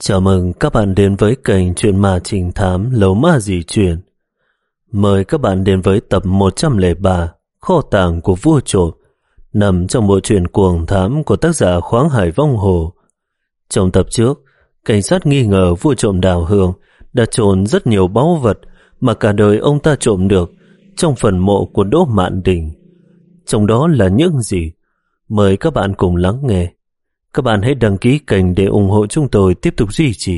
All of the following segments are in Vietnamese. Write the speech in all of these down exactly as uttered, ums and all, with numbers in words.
Chào mừng các bạn đến với kênh Chuyện Ma Trinh Thám Lấu Ma Dị Truyền. Mời các bạn đến với tập một trăm lẻ ba Kho tàng của vua trộm, nằm trong bộ truyện Cuồng Thám của tác giả Khoáng Hải Vong Hồ. Trong tập trước, cảnh sát nghi ngờ vua trộm Đào Hương đã trộn rất nhiều báu vật mà cả đời ông ta trộm được trong phần mộ của Đỗ Mạn Đình. Trong đó là những gì? Mời các bạn cùng lắng nghe. Các bạn hãy đăng ký kênh để ủng hộ chúng tôi tiếp tục duy trì.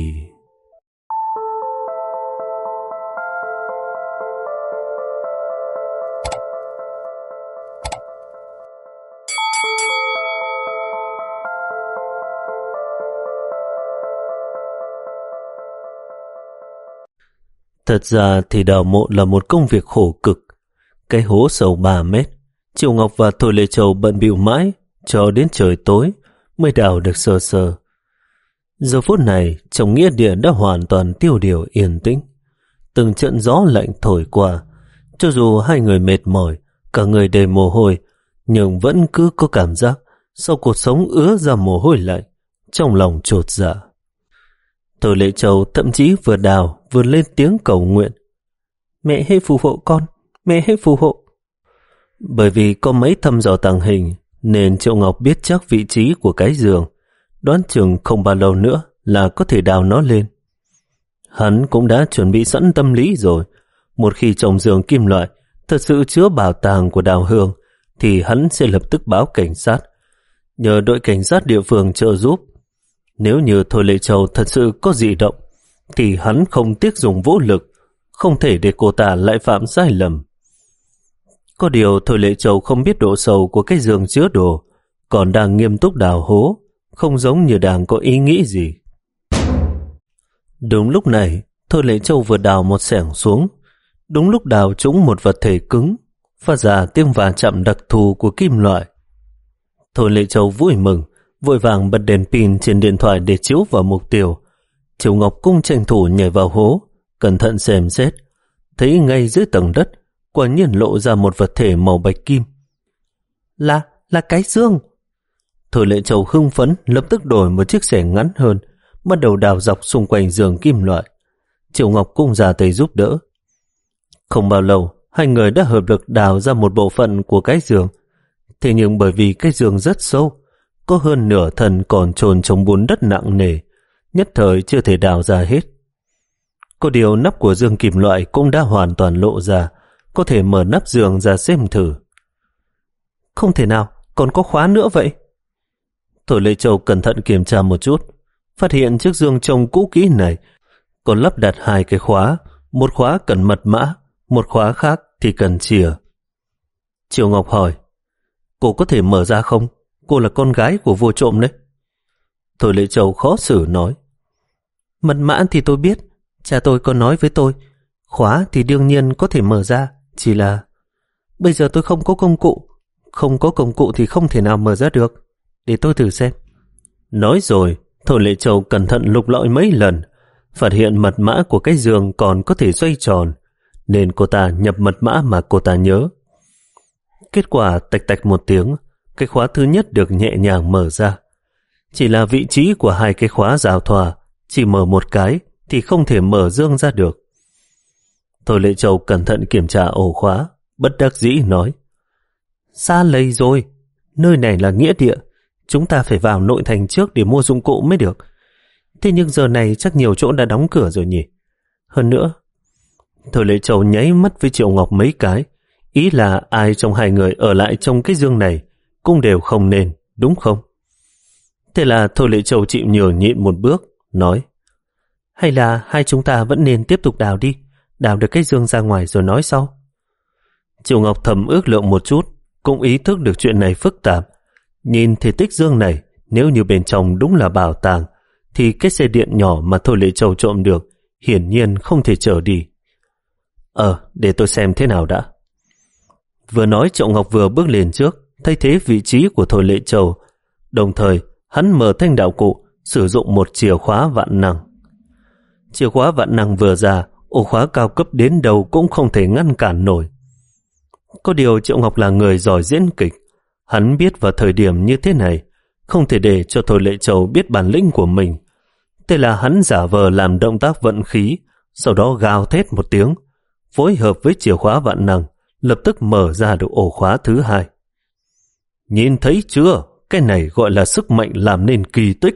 Thật ra thì đào mộ là một công việc khổ cực. Cái hố sâu ba mét, Triệu Ngọc và Thôi Lệ Châu bận bịu mãi cho đến trời tối mới đào được sơ sơ. Giờ phút này, trong nghĩa địa đã hoàn toàn tiêu điều yên tĩnh. Từng trận gió lạnh thổi qua, cho dù hai người mệt mỏi, cả người đầy mồ hôi, nhưng vẫn cứ có cảm giác sau cuộc sống ứa ra mồ hôi lạnh, trong lòng chột dạ. Thôi Lệ Châu thậm chí vừa đào vừa lên tiếng cầu nguyện: "Mẹ hãy phù hộ con, mẹ hãy phù hộ." Bởi vì có mấy thăm dò tàng hình nên Triệu Ngọc biết chắc vị trí của cái giường, đoán chừng không bao lâu nữa là có thể đào nó lên. Hắn cũng đã chuẩn bị sẵn tâm lý rồi. Một khi trong giường kim loại thật sự chứa bảo tàng của Đào Hương thì hắn sẽ lập tức báo cảnh sát, nhờ đội cảnh sát địa phương trợ giúp. Nếu như Thôi Lệ Châu thật sự có dị động thì hắn không tiếc dùng vũ lực, không thể để cô ta lại phạm sai lầm. Có điều Thôi Lệ Châu không biết độ sâu của cái giường chứa đồ, còn đang nghiêm túc đào hố, không giống như đang có ý nghĩ gì. Đúng lúc này, Thôi Lệ Châu vừa đào một xẻng xuống, đúng lúc đào trúng một vật thể cứng, phát ra tiếng va chạm đặc thù của kim loại. Thôi Lệ Châu vui mừng, vội vàng bật đèn pin trên điện thoại để chiếu vào mục tiêu. Triệu Ngọc cũng tranh thủ nhảy vào hố, cẩn thận xem xét, thấy ngay dưới tầng đất quả nhiên lộ ra một vật thể màu bạch kim. Là, là cái dương. Thôi Lệ Châu hưng phấn lập tức đổi một chiếc xẻng ngắn hơn, bắt đầu đào dọc xung quanh giường kim loại. Triệu Ngọc cũng ra tay giúp đỡ. Không bao lâu, hai người đã hợp lực đào ra một bộ phận của cái giường. Thế nhưng bởi vì cái giường rất sâu, có hơn nửa thân còn chôn trong bùn đất nặng nề, nhất thời chưa thể đào ra hết. Có điều nắp của giường kim loại cũng đã hoàn toàn lộ ra, có thể mở nắp giường ra xem thử. Không thể nào, còn có khóa nữa vậy. Thôi Lệ Châu cẩn thận kiểm tra một chút, phát hiện chiếc giường trông cũ kỹ này còn lắp đặt hai cái khóa, một khóa cần mật mã, một khóa khác thì cần chìa. Triệu Ngọc hỏi: "Cô có thể mở ra không? Cô là con gái của vua trộm đấy." Thôi Lệ Châu khó xử nói: "Mật mã thì tôi biết, cha tôi có nói với tôi. Khóa thì đương nhiên có thể mở ra, chỉ là bây giờ tôi không có công cụ. Không có công cụ thì không thể nào mở ra được. Để tôi thử xem." Nói rồi, Thôi Lệ Châu cẩn thận lục lọi mấy lần, phát hiện mật mã của cái giường còn có thể xoay tròn, nên cô ta nhập mật mã mà cô ta nhớ. Kết quả tạch tạch một tiếng, cái khóa thứ nhất được nhẹ nhàng mở ra. Chỉ là vị trí của hai cái khóa giao thoa, chỉ mở một cái thì không thể mở dương ra được. Thôi Lệ Châu cẩn thận kiểm tra ổ khóa, bất đắc dĩ nói: "Xa lầy rồi, nơi này là nghĩa địa, chúng ta phải vào nội thành trước để mua dụng cụ mới được. Thế nhưng giờ này chắc nhiều chỗ đã đóng cửa rồi nhỉ? Hơn nữa..." Thôi Lệ Châu nháy mắt với Triệu Ngọc mấy cái, ý là ai trong hai người ở lại trong cái giường này cũng đều không nên, đúng không? Thế là Thôi Lệ Châu chịu nhường nhịn một bước, nói: "Hay là hai chúng ta vẫn nên tiếp tục đào đi, đào được cái giường ra ngoài rồi nói sau." Triệu Ngọc thầm ước lượng một chút, cũng ý thức được chuyện này phức tạp. Nhìn thể tích giường này, nếu như bên trong đúng là bảo tàng, thì cái xe điện nhỏ mà Thôi Lệ Châu trộm được hiển nhiên không thể chở đi. Ờ, để tôi xem thế nào đã. Vừa nói Triệu Ngọc vừa bước lên trước, thay thế vị trí của Thôi Lệ Châu. Đồng thời, hắn mở thanh đạo cụ, sử dụng một chìa khóa vạn năng. Chìa khóa vạn năng vừa ra, ổ khóa cao cấp đến đâu cũng không thể ngăn cản nổi. Có điều Triệu Ngọc là người giỏi diễn kịch, hắn biết vào thời điểm như thế này không thể để cho Thôi Lệ Châu biết bản lĩnh của mình. Thế là hắn giả vờ làm động tác vận khí, sau đó gào thét một tiếng, phối hợp với chìa khóa vạn năng, lập tức mở ra được ổ khóa thứ hai. Nhìn thấy chưa? Cái này gọi là sức mạnh làm nên kỳ tích.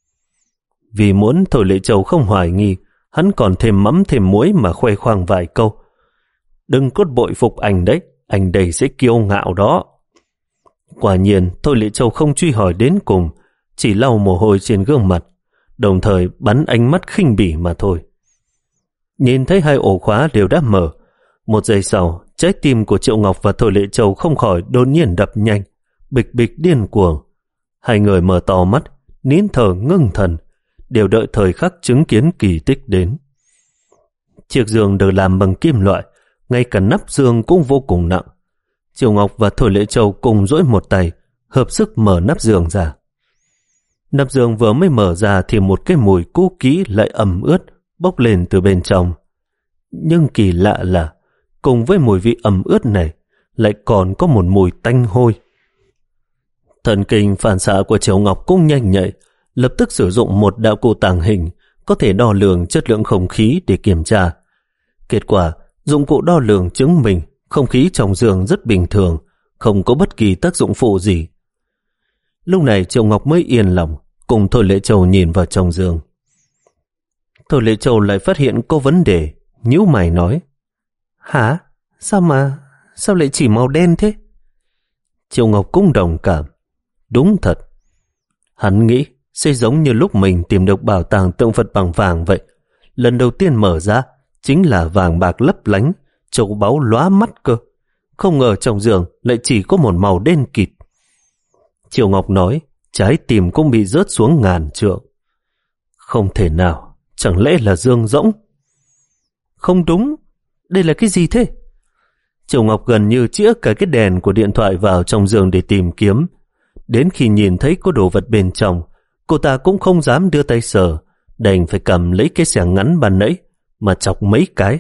Vì muốn Thôi Lệ Châu không hoài nghi, hắn còn thêm mắm thêm muối mà khoe khoang vài câu. Đừng có bội phục anh đấy, anh đây sẽ kiêu ngạo đó. Quả nhiên, Thôi Lệ Châu không truy hỏi đến cùng, chỉ lau mồ hôi trên gương mặt, đồng thời bắn ánh mắt khinh bỉ mà thôi. Nhìn thấy hai ổ khóa đều đã mở, một giây sau, trái tim của Triệu Ngọc và Thôi Lệ Châu không khỏi đột nhiên đập nhanh, bịch bịch điên cuồng. Hai người mở to mắt, nín thở ngưng thần, đều đợi thời khắc chứng kiến kỳ tích đến. Chiếc giường được làm bằng kim loại, ngay cả nắp giường cũng vô cùng nặng. Triệu Ngọc và Thôi Lệ Châu cùng duỗi một tay, hợp sức mở nắp giường ra. Nắp giường vừa mới mở ra thì một cái mùi cũ kỹ lại ẩm ướt bốc lên từ bên trong. Nhưng kỳ lạ là cùng với mùi vị ẩm ướt này lại còn có một mùi tanh hôi. Thần kinh phản xạ của Triệu Ngọc cũng nhanh nhạy, lập tức sử dụng một đạo cụ tàng hình có thể đo lường chất lượng không khí để kiểm tra. Kết quả, dụng cụ đo lường chứng minh không khí trong giường rất bình thường, không có bất kỳ tác dụng phụ gì. Lúc này Triệu Ngọc mới yên lòng, cùng Thôi Lệ Châu nhìn vào trong giường. Thôi Lệ Châu lại phát hiện có vấn đề, nhíu mày nói: Hả? Sao mà, sao lại chỉ màu đen thế? Triệu Ngọc cũng đồng cảm. Đúng thật. Hắn nghĩ sẽ giống như lúc mình tìm được bảo tàng tượng Phật bằng vàng vậy. Lần đầu tiên mở ra chính là vàng bạc lấp lánh, châu báu lóa mắt cơ. Không ngờ trong giường lại chỉ có một màu đen kịt. Triệu Ngọc nói, trái tim cũng bị rớt xuống ngàn trượng. Không thể nào, chẳng lẽ là giường rỗng? Không đúng, đây là cái gì thế? Triệu Ngọc gần như chĩa cả cái đèn của điện thoại vào trong giường để tìm kiếm. Đến khi nhìn thấy có đồ vật bên trong, cô ta cũng không dám đưa tay sờ, đành phải cầm lấy cái xẻng ngắn ban nãy mà chọc mấy cái.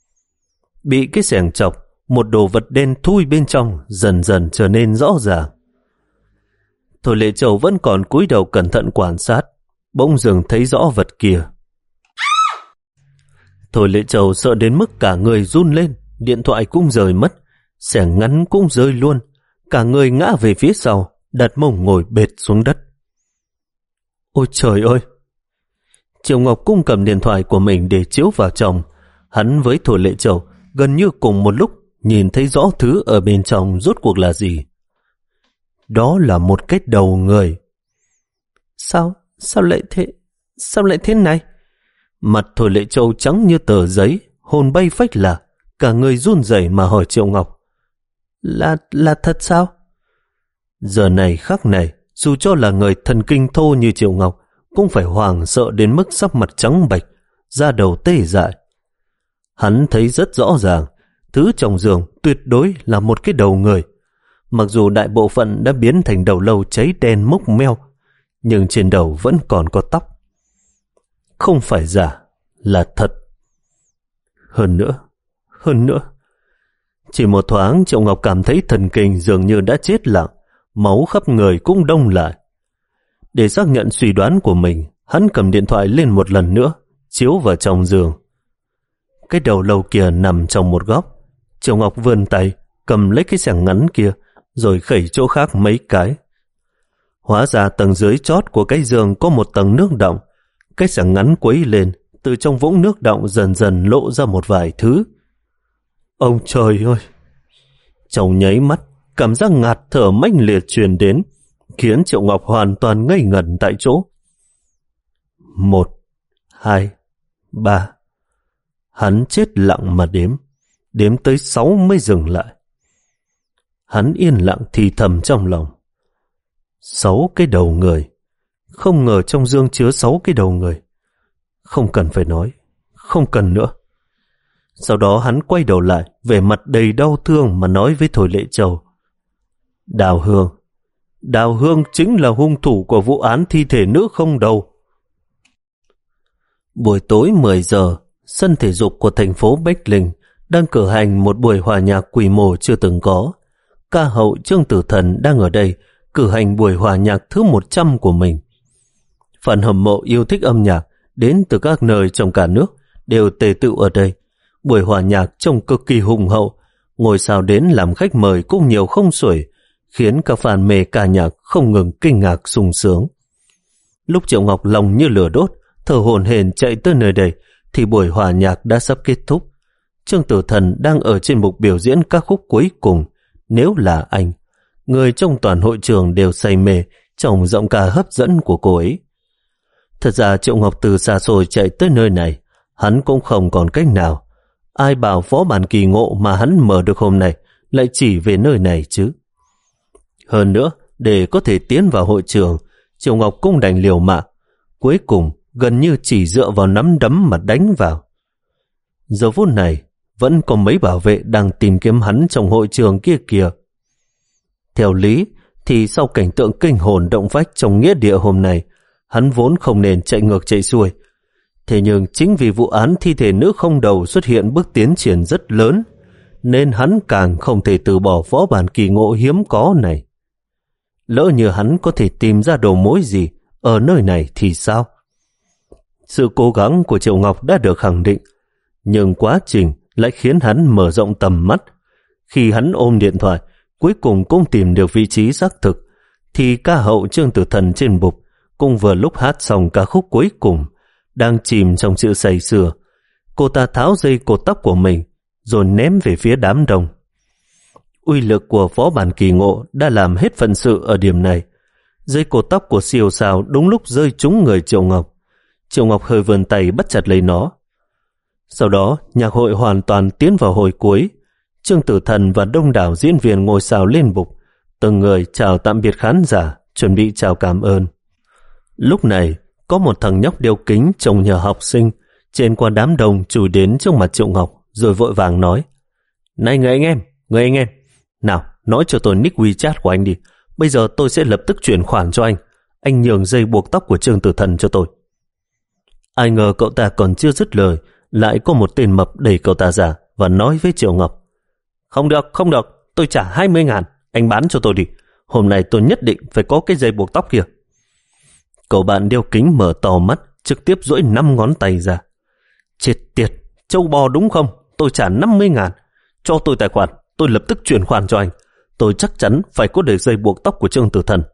Bị cái xẻng chọc, một đồ vật đen thui bên trong dần dần trở nên rõ ràng. Thôi Lệ Châu vẫn còn cúi đầu cẩn thận quan sát, bỗng dưng thấy rõ vật kia. Thôi Lệ Châu sợ đến mức cả người run lên, điện thoại cũng rời mất, xẻng ngắn cũng rơi luôn, cả người ngã về phía sau, đặt mông ngồi bệt xuống đất. Ôi trời ơi! Triệu Ngọc cũng cầm điện thoại của mình để chiếu vào trong. Hắn với Thôi Lệ Châu gần như cùng một lúc nhìn thấy rõ thứ ở bên trong rốt cuộc là gì. Đó là một cái đầu người. Sao? Sao lại thế? Sao lại thế này? Mặt Thôi Lệ Châu trắng như tờ giấy, hồn bay phách lạc, cả người run rẩy mà hỏi Triệu Ngọc. Là, là thật sao? Giờ này khắc này, dù cho là người thần kinh thô như Triệu Ngọc, cũng phải hoảng sợ đến mức sắc mặt trắng bệch, da đầu tê dại. Hắn thấy rất rõ ràng, thứ trong giường tuyệt đối là một cái đầu người. Mặc dù đại bộ phận đã biến thành đầu lâu cháy đen mốc meo, nhưng trên đầu vẫn còn có tóc. Không phải giả, là thật. Hơn nữa, hơn nữa, chỉ một thoáng Triệu Ngọc cảm thấy thần kinh dường như đã chết lặng, máu khắp người cũng đông lại. Để xác nhận suy đoán của mình, hắn cầm điện thoại lên một lần nữa, chiếu vào trong giường. Cái đầu lâu kia nằm trong một góc. Triệu Ngọc vươn tay, cầm lấy cái xẻng ngắn kia, rồi khẩy chỗ khác mấy cái. Hóa ra tầng dưới chót của cái giường có một tầng nước đọng. Cái xẻng ngắn quấy lên, từ trong vũng nước đọng dần dần lộ ra một vài thứ. Ông trời ơi! Trong nháy mắt, cảm giác ngạt thở mãnh liệt truyền đến, khiến Triệu Ngọc hoàn toàn ngây ngẩn tại chỗ. Một, hai, ba. Hắn chết lặng mà đếm, đếm tới sáu mới dừng lại. Hắn yên lặng thì thầm trong lòng. Sáu cái đầu người. Không ngờ trong giường chứa sáu cái đầu người. Không cần phải nói, không cần nữa. Sau đó hắn quay đầu lại, vẻ mặt đầy đau thương mà nói với Thôi Lệ Châu. Đào Hương, Đào Hương chính là hung thủ của vụ án thi thể nữ không đầu. Buổi tối mười giờ, sân thể dục của thành phố Bách Linh đang cử hành một buổi hòa nhạc quy mô chưa từng có. Ca hậu Trương Tử Thần đang ở đây cử hành buổi hòa nhạc thứ một trăm của mình. Phần hâm mộ yêu thích âm nhạc đến từ các nơi trong cả nước đều tề tựu ở đây. Buổi hòa nhạc trông cực kỳ hùng hậu, ngôi sao đến làm khách mời cũng nhiều không xuể, khiến các fan mê ca nhạc không ngừng kinh ngạc sung sướng. Lúc Triệu Ngọc lòng như lửa đốt, thở hổn hển chạy tới nơi đây, thì buổi hòa nhạc đã sắp kết thúc. Trương Tử Thần đang ở trên mục biểu diễn các khúc cuối cùng. Nếu là anh, người trong toàn hội trường đều say mê trong giọng ca hấp dẫn của cô ấy. Thật ra Triệu Ngọc từ xa xôi chạy tới nơi này, hắn cũng không còn cách nào. Ai bảo phó bản kỳ ngộ mà hắn mở được hôm nay lại chỉ về nơi này chứ. Hơn nữa, để có thể tiến vào hội trường, Triệu Ngọc cũng đành liều mạng. Cuối cùng, gần như chỉ dựa vào nắm đấm mà đánh vào. Giờ phút này, vẫn có mấy bảo vệ đang tìm kiếm hắn trong hội trường kia kìa. Theo lý, thì sau cảnh tượng kinh hồn động phách trong nghĩa địa hôm nay, hắn vốn không nên chạy ngược chạy xuôi. Thế nhưng chính vì vụ án thi thể nữ không đầu xuất hiện bước tiến triển rất lớn, nên hắn càng không thể từ bỏ phó bản kỳ ngộ hiếm có này. Lỡ như hắn có thể tìm ra đầu mối gì ở nơi này thì sao? Sự cố gắng của Triệu Ngọc đã được khẳng định, nhưng quá trình lại khiến hắn mở rộng tầm mắt. Khi hắn ôm điện thoại, cuối cùng cũng tìm được vị trí xác thực, thì ca hậu Trương Tử Thần trên bục cũng vừa lúc hát xong ca khúc cuối cùng, đang chìm trong sự say sưa. Cô ta tháo dây cột tóc của mình rồi ném về phía đám đông. Uy lực của phó bản kỳ ngộ đã làm hết phận sự ở điểm này. Dây cột tóc của siêu sao đúng lúc rơi trúng người Triệu Ngọc. Triệu Ngọc hơi vươn tay bắt chặt lấy nó. Sau đó, nhạc hội hoàn toàn tiến vào hồi cuối. Trương Tử Thần và đông đảo diễn viên ngôi sao lên bục, từng người chào tạm biệt khán giả, chuẩn bị chào cảm ơn. Lúc này, có một thằng nhóc đeo kính trông nhờ học sinh, trên qua đám đông chùi đến trước mặt Triệu Ngọc, rồi vội vàng nói: "Này người anh em, người anh em, nào, nói cho tôi nick WeChat của anh đi. Bây giờ tôi sẽ lập tức chuyển khoản cho anh. Anh nhường dây buộc tóc của Trương Tử Thần cho tôi." Ai ngờ cậu ta còn chưa dứt lời, lại có một tên mập đẩy cậu ta ra và nói với Triệu Ngọc: "Không được, không được, tôi trả hai mươi ngàn, anh bán cho tôi đi. Hôm nay tôi nhất định phải có cái dây buộc tóc kia." Cậu bạn đeo kính mở to mắt, trực tiếp duỗi năm ngón tay ra. "Chết tiệt, châu bò đúng không? Tôi trả năm mươi ngàn. Cho tôi tài khoản, tôi lập tức chuyển khoản cho anh. Tôi chắc chắn phải có được dây buộc tóc của Trương Tử Thần."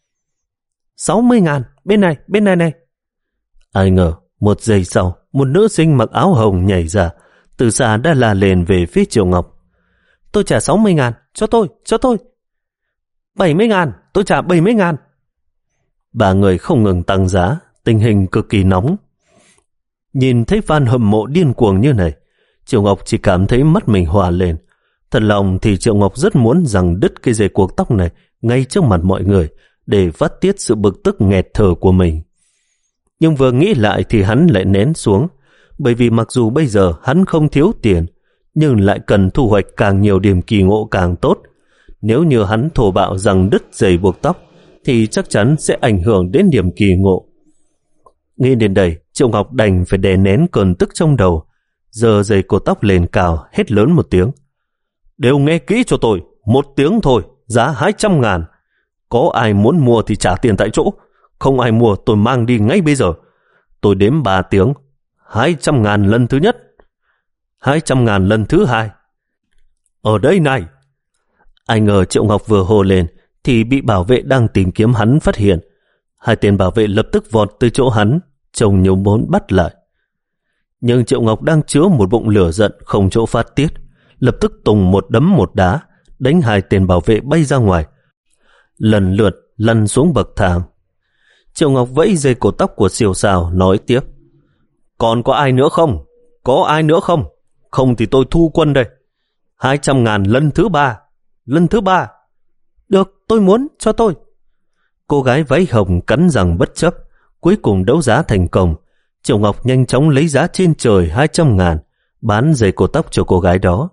sáu mươi ngàn, bên này, bên này này. Ai ngờ, một giây sau, một nữ sinh mặc áo hồng nhảy ra, từ xa đã la lên về phía Triệu Ngọc. "Tôi trả sáu mươi ngàn, cho tôi, cho tôi." bảy mươi ngàn, tôi trả bảy mươi ngàn. Ba người không ngừng tăng giá, tình hình cực kỳ nóng. Nhìn thấy fan hâm mộ điên cuồng như này, Triệu Ngọc chỉ cảm thấy mắt mình hòa lên. Thật lòng thì Triệu Ngọc rất muốn rằng đứt cái dây buộc tóc này ngay trước mặt mọi người để phát tiết sự bực tức nghẹt thở của mình. Nhưng vừa nghĩ lại thì hắn lại nén xuống, bởi vì mặc dù bây giờ hắn không thiếu tiền, nhưng lại cần thu hoạch càng nhiều điểm kỳ ngộ càng tốt. Nếu như hắn thổ bạo rằng đứt dây buộc tóc, thì chắc chắn sẽ ảnh hưởng đến điểm kỳ ngộ. Nghĩ đến đây, Triệu Ngọc đành phải đè nén cơn tức trong đầu, giơ dây cột tóc lên cao, hét lớn một tiếng: "Đều nghe kỹ cho tôi, một tiếng thôi, giá hai trăm ngàn. Có ai muốn mua thì trả tiền tại chỗ, không ai mua tôi mang đi ngay bây giờ. Tôi đếm ba tiếng, hai trăm ngàn lần thứ nhất, hai trăm ngàn lần thứ hai. Ở đây này." Ai ngờ Triệu Ngọc vừa hô lên thì bị bảo vệ đang tìm kiếm hắn phát hiện. Hai tên bảo vệ lập tức vọt tới chỗ hắn, trông như muốn bắt lại. Nhưng Triệu Ngọc đang chứa một bụng lửa giận không chỗ phát tiết, lập tức tùng một đấm một đá, đánh hai tên bảo vệ bay ra ngoài, lần lượt lăn xuống bậc thang. Triệu Ngọc vẫy dây cột tóc của siêu sao nói tiếp: "Còn có ai nữa không? Có ai nữa không? Không thì tôi thu quân đây. Hai trăm ngàn lần thứ ba, lần thứ ba." "Được, tôi muốn, cho tôi." Cô gái váy hồng cắn răng bất chấp. Cuối cùng đấu giá thành công. Triệu Ngọc nhanh chóng lấy giá trên trời hai trăm ngàn, bán dây cột tóc cho cô gái đó.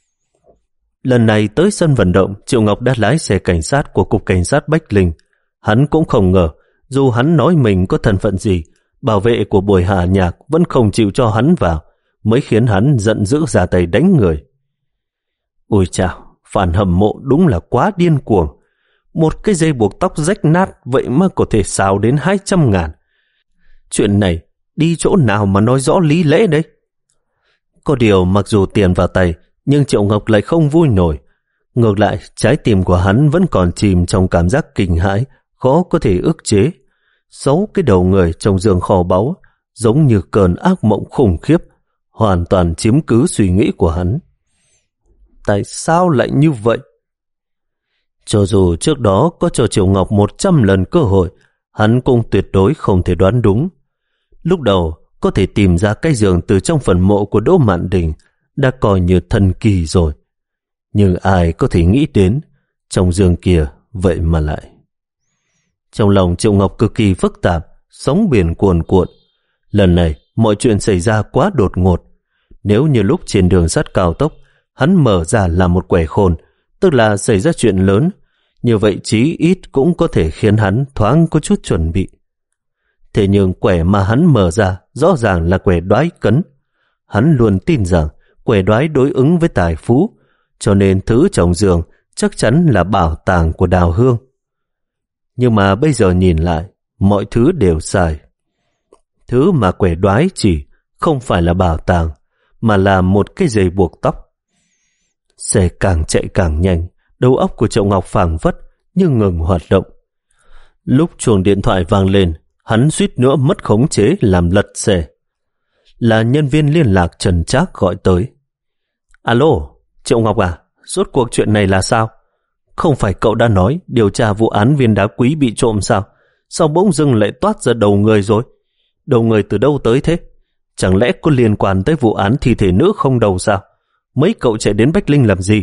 Lần này tới sân vận động, Triệu Ngọc đã lái xe cảnh sát của Cục Cảnh sát Bách Linh. Hắn cũng không ngờ, dù hắn nói mình có thân phận gì, bảo vệ của buổi hạ nhạc vẫn không chịu cho hắn vào, mới khiến hắn giận dữ ra tay đánh người. Ôi chào, fan hâm mộ đúng là quá điên cuồng. Một cái dây buộc tóc rách nát vậy mà có thể xào đến hai trăm ngàn. Chuyện này Đi chỗ nào mà nói rõ lý lẽ đấy? Có điều mặc dù tiền vào tay, nhưng Triệu Ngọc lại không vui nổi. Ngược lại, trái tim của hắn vẫn còn chìm trong cảm giác kinh hãi, khó có thể ức chế. Sáu cái đầu người trong giường kho báu, giống như cơn ác mộng khủng khiếp, hoàn toàn chiếm cứ suy nghĩ của hắn. Tại sao lại như vậy? Cho dù trước đó có cho Triệu Ngọc một trăm lần cơ hội, hắn cũng tuyệt đối không thể đoán đúng. Lúc đầu, có thể tìm ra cái giường từ trong phần mộ của Đỗ Mạn Đình đã coi như thần kỳ rồi. Nhưng ai có thể nghĩ đến, trong giường kia vậy mà lại. Trong lòng Triệu Ngọc cực kỳ phức tạp, sóng biển cuồn cuộn. Lần này, mọi chuyện xảy ra quá đột ngột. Nếu như lúc trên đường sắt cao tốc, hắn mở ra là một quẻ khôn, tức là xảy ra chuyện lớn, như vậy chí ít cũng có thể khiến hắn thoáng có chút chuẩn bị. Thế nhưng quẻ mà hắn mở ra rõ ràng là quẻ đoái cấn. Hắn luôn tin rằng quẻ đoái đối ứng với tài phú, cho nên thứ trong giường chắc chắn là bảo tàng của Đào Hương. Nhưng mà bây giờ nhìn lại, mọi thứ đều sai. Thứ mà quẻ đoái chỉ không phải là bảo tàng, mà là một cái dây buộc tóc. Xe càng chạy càng nhanh, đầu óc của Triệu Ngọc phảng phất như ngừng hoạt động. Lúc chuông điện thoại vang lên, hắn suýt nữa mất khống chế làm lật xe. Là nhân viên liên lạc Trần Trác gọi tới. Alo, Triệu Ngọc à, rốt cuộc chuyện này là sao? Không phải cậu đã nói điều tra vụ án viên đá quý bị trộm sao? Sao bỗng dưng lại toát ra đầu người rồi? Đầu người từ đâu tới thế? Chẳng lẽ có liên quan tới vụ án thi thể nữ không đầu sao? Mấy cậu chạy đến Bách Linh làm gì?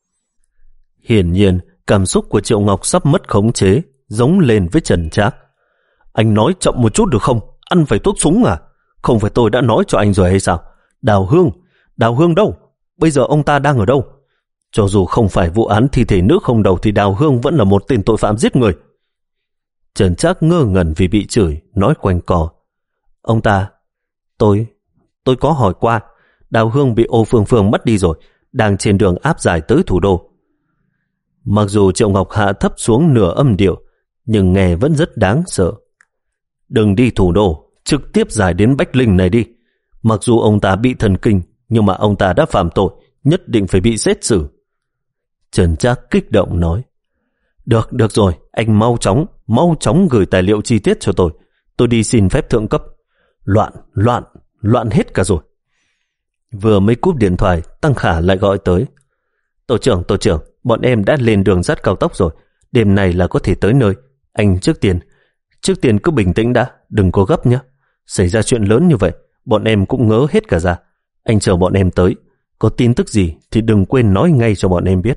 Hiển nhiên, cảm xúc của Triệu Ngọc sắp mất khống chế, giống lên với Trần Trác. Anh nói chậm một chút được không? Ăn phải thuốc súng à? Không phải tôi đã nói cho anh rồi hay sao? Đào Hương, Đào Hương đâu? Bây giờ ông ta đang ở đâu? Cho dù không phải vụ án thi thể nữ không đầu thì Đào Hương vẫn là một tên tội phạm giết người. Trần Trác ngơ ngẩn vì bị chửi, nói quanh co. Ông ta, tôi, tôi có hỏi qua, Đào Hương bị Ô Phương Phương mất đi rồi, đang trên đường áp giải tới thủ đô. Mặc dù Triệu Ngọc hạ thấp xuống nửa âm điệu, nhưng nghe vẫn rất đáng sợ. Đừng đi thủ đô, trực tiếp giải đến Bách Linh này đi. Mặc dù ông ta bị thần kinh, nhưng mà ông ta đã phạm tội, nhất định phải bị xét xử. Trần Trác kích động nói. Được, được rồi, anh mau chóng, mau chóng gửi tài liệu chi tiết cho tôi. Tôi đi xin phép thượng cấp. Loạn, loạn, loạn hết cả rồi. Vừa mới cúp điện thoại, Tăng Khả lại gọi tới. Tổ trưởng, tổ trưởng, bọn em đã lên đường sắt cao tốc rồi. Đêm này là có thể tới nơi. Anh trước tiên, trước tiên cứ bình tĩnh đã, đừng có gấp nhé. Xảy ra chuyện lớn như vậy, bọn em cũng ngớ hết cả ra. Anh chờ bọn em tới. Có tin tức gì thì đừng quên nói ngay cho bọn em biết.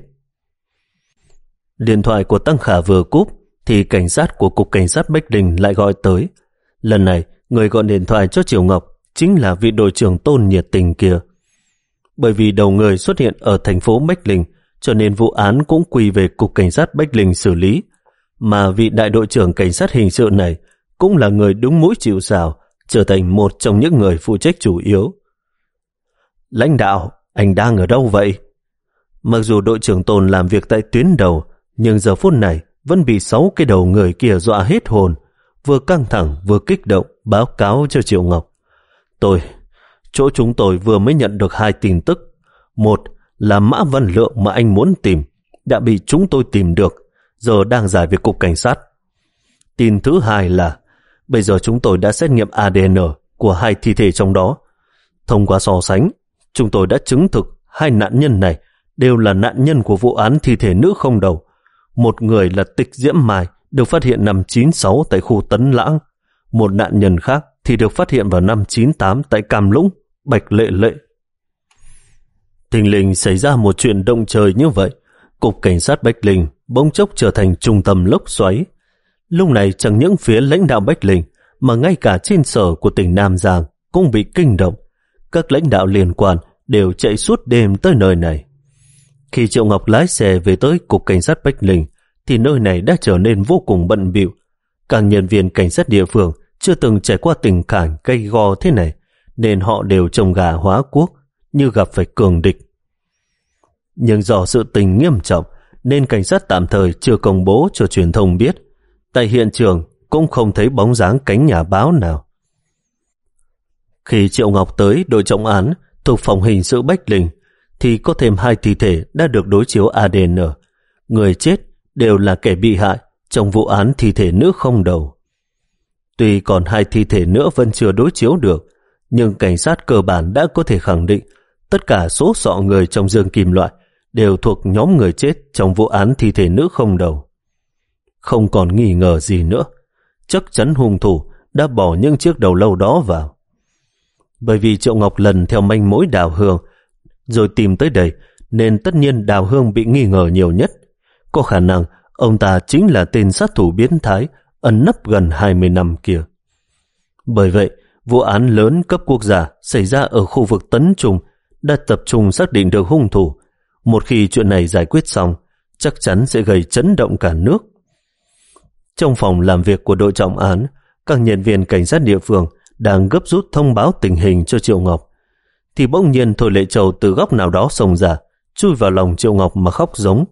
Điện thoại của Tăng Khả vừa cúp thì cảnh sát của Cục Cảnh sát Bách Linh lại gọi tới. Lần này, người gọi điện thoại cho Triệu Ngọc chính là vị đội trưởng Tôn nhiệt tình kia. Bởi vì đầu người xuất hiện ở thành phố Bách Linh, cho nên vụ án cũng quy về Cục Cảnh sát Bách Linh xử lý. Mà vị đại đội trưởng cảnh sát hình sự này cũng là người đúng mũi chịu sào, trở thành một trong những người phụ trách chủ yếu. Lãnh đạo, anh đang ở đâu vậy? Mặc dù đội trưởng Tôn làm việc tại tuyến đầu, nhưng giờ phút này vẫn bị sáu cái đầu người kia dọa hết hồn, vừa căng thẳng vừa kích động báo cáo cho Triệu Ngọc. Tôi, chỗ chúng tôi vừa mới nhận được hai tin tức. Một là Mã Văn Lượng mà anh muốn tìm đã bị chúng tôi tìm được, giờ đang giải về Cục Cảnh sát. Tin thứ hai là bây giờ chúng tôi đã xét nghiệm a đê en của hai thi thể trong đó. Thông qua so sánh, chúng tôi đã chứng thực hai nạn nhân này đều là nạn nhân của vụ án thi thể nữ không đầu. Một người là Tịch Diễm Mai, được phát hiện năm chín sáu tại khu Tấn Lãng. Một nạn nhân khác thì được phát hiện vào năm chín tám tại Cam Lũng, Bạch Lệ Lệ. Thình lình xảy ra một chuyện động trời như vậy, Cục Cảnh sát Bách Linh bỗng chốc trở thành trung tâm lốc xoáy. Lúc này chẳng những phía lãnh đạo Bách Linh, mà ngay cả trên sở của tỉnh Nam Giang cũng bị kinh động. Các lãnh đạo liên quan đều chạy suốt đêm tới nơi này. Khi Triệu Ngọc lái xe về tới Cục Cảnh sát Bách Linh, thì nơi này đã trở nên vô cùng bận bịu. Các nhân viên cảnh sát địa phương chưa từng trải qua tình cảnh gay go thế này, nên họ đều trông gà hóa cuốc, như gặp phải cường địch. Nhưng do sự tình nghiêm trọng, nên cảnh sát tạm thời chưa công bố cho truyền thông biết. Tại hiện trường cũng không thấy bóng dáng cánh nhà báo nào. Khi Triệu Ngọc tới đội trọng án thuộc phòng hình sự Bách Linh thì có thêm hai thi thể đã được đối chiếu a đê en. Người chết đều là kẻ bị hại trong vụ án thi thể nữ không đầu. Tuy còn hai thi thể nữa vẫn chưa đối chiếu được, nhưng cảnh sát cơ bản đã có thể khẳng định tất cả số sọ người trong dương kim loại đều thuộc nhóm người chết trong vụ án thi thể nữ không đầu. Không còn nghi ngờ gì nữa, chắc chắn hung thủ đã bỏ những chiếc đầu lâu đó vào. Bởi vì Triệu Ngọc lần theo manh mối Đào Hương rồi tìm tới đây, nên tất nhiên Đào Hương bị nghi ngờ nhiều nhất. Có khả năng ông ta chính là tên sát thủ biến thái ẩn nấp gần hai mươi năm kia. Bởi vậy, vụ án lớn cấp quốc gia xảy ra ở khu vực Tấn Trung đã tập trung xác định được hung thủ. Một khi chuyện này giải quyết xong, chắc chắn sẽ gây chấn động cả nước. Trong phòng làm việc của đội trọng án, các nhân viên cảnh sát địa phương đang gấp rút thông báo tình hình cho Triệu Ngọc, thì bỗng nhiên Thôi Lệ Châu từ góc nào đó xông ra, chui vào lòng Triệu Ngọc mà khóc giống.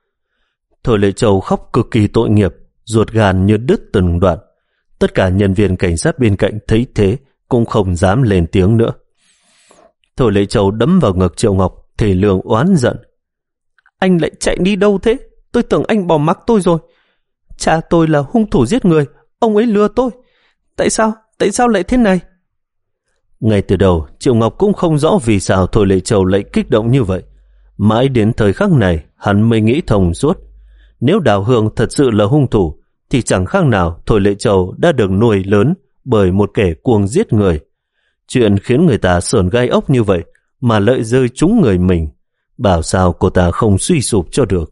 Thôi Lệ Châu khóc cực kỳ tội nghiệp, ruột gan như đứt từng đoạn. Tất cả nhân viên cảnh sát bên cạnh thấy thế cũng không dám lên tiếng nữa. Thôi Lệ Châu đấm vào ngực Triệu Ngọc, thể lương oán giận. Anh lại chạy đi đâu thế? Tôi tưởng anh bỏ mặc tôi rồi. Cha tôi là hung thủ giết người, ông ấy lừa tôi. Tại sao? Tại sao lại thế này? Ngay từ đầu, Triệu Ngọc cũng không rõ vì sao Thôi Lệ Châu lại kích động như vậy. Mãi đến thời khắc này, hắn mới nghĩ thông suốt. Nếu Đào Hương thật sự là hung thủ, thì chẳng khác nào Thôi Lệ Châu đã được nuôi lớn bởi một kẻ cuồng giết người. Chuyện khiến người ta sởn gai ốc như vậy mà lợi rơi trúng người mình, bảo sao cô ta không suy sụp cho được.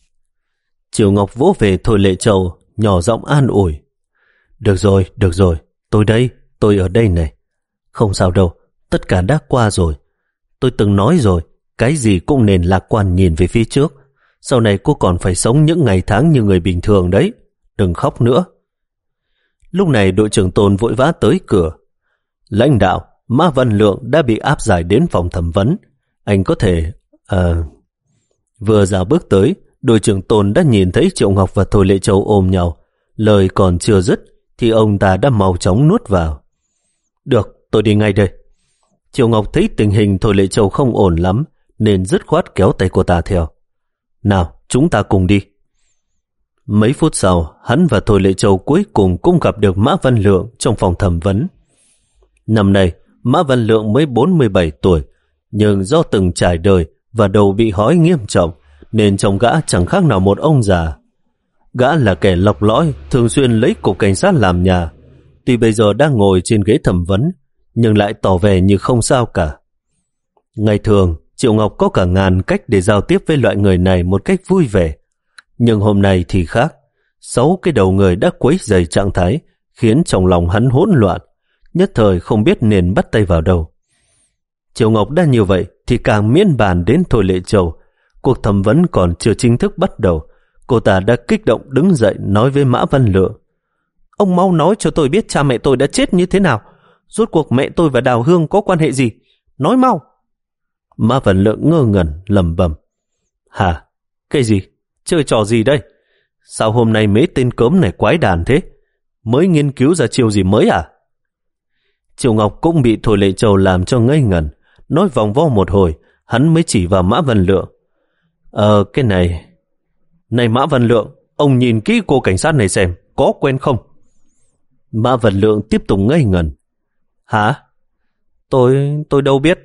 Triệu Ngọc vỗ về Thôi Lệ Châu, nhỏ giọng an ủi. Được rồi, được rồi, tôi đây, tôi ở đây này. Không sao đâu, tất cả đã qua rồi. Tôi từng nói rồi, cái gì cũng nên lạc quan nhìn về phía trước. Sau này cô còn phải sống những ngày tháng như người bình thường đấy. Đừng khóc nữa. Lúc này đội trưởng Tôn vội vã tới cửa. Lãnh đạo, Mã Văn Lượng đã bị áp giải đến phòng thẩm vấn. Anh có thể... À... Vừa ra bước tới, đội trưởng Tôn đã nhìn thấy Triệu Ngọc và Thôi Lệ Châu ôm nhau. Lời còn chưa dứt thì ông ta đã mau chóng nuốt vào. Được, tôi đi ngay đây. Triệu Ngọc thấy tình hình Thôi Lệ Châu không ổn lắm nên dứt khoát kéo tay cô ta theo. Nào, chúng ta cùng đi. Mấy phút sau, hắn và Thôi Lệ Châu cuối cùng cũng gặp được Mã Văn Lượng trong phòng thẩm vấn. Năm nay, Mã Văn Lượng mới bốn mươi bảy tuổi, nhưng do từng trải đời và đầu bị hói nghiêm trọng, nên trông gã chẳng khác nào một ông già. Gã là kẻ lọc lõi, thường xuyên lấy cục cảnh sát làm nhà. Tuy bây giờ đang ngồi trên ghế thẩm vấn, nhưng lại tỏ vẻ như không sao cả. Ngày thường, Triệu Ngọc có cả ngàn cách để giao tiếp với loại người này một cách vui vẻ. Nhưng hôm nay thì khác. Sáu cái đầu người đã quấy rầy trạng thái, khiến trong lòng hắn hỗn loạn, nhất thời không biết nên bắt tay vào đâu. Triệu Ngọc đã như vậy thì càng miễn bàn đến Thôi Lệ Châu. Cuộc thẩm vấn còn chưa chính thức bắt đầu, cô ta đã kích động đứng dậy nói với Mã Văn Lượng. Ông mau nói cho tôi biết cha mẹ tôi đã chết như thế nào. Rốt cuộc mẹ tôi và Đào Hương có quan hệ gì? Nói mau. Mã Văn Lượng ngơ ngẩn lẩm bẩm. Hả? Cái gì? Chơi trò gì đây? Sao hôm nay mấy tên cớm này quái đàn thế? Mới nghiên cứu ra chiêu gì mới à? Triệu Ngọc cũng bị Thôi Lệ Châu làm cho ngây ngẩn. Nói vòng vo một hồi, hắn mới chỉ vào Mã Văn Lượng. Ờ, cái này... Này Mã Văn Lượng, ông nhìn kỹ cô cảnh sát này xem, có quen không? Mã Văn Lượng tiếp tục ngây ngẩn. Hả? Tôi... tôi đâu biết.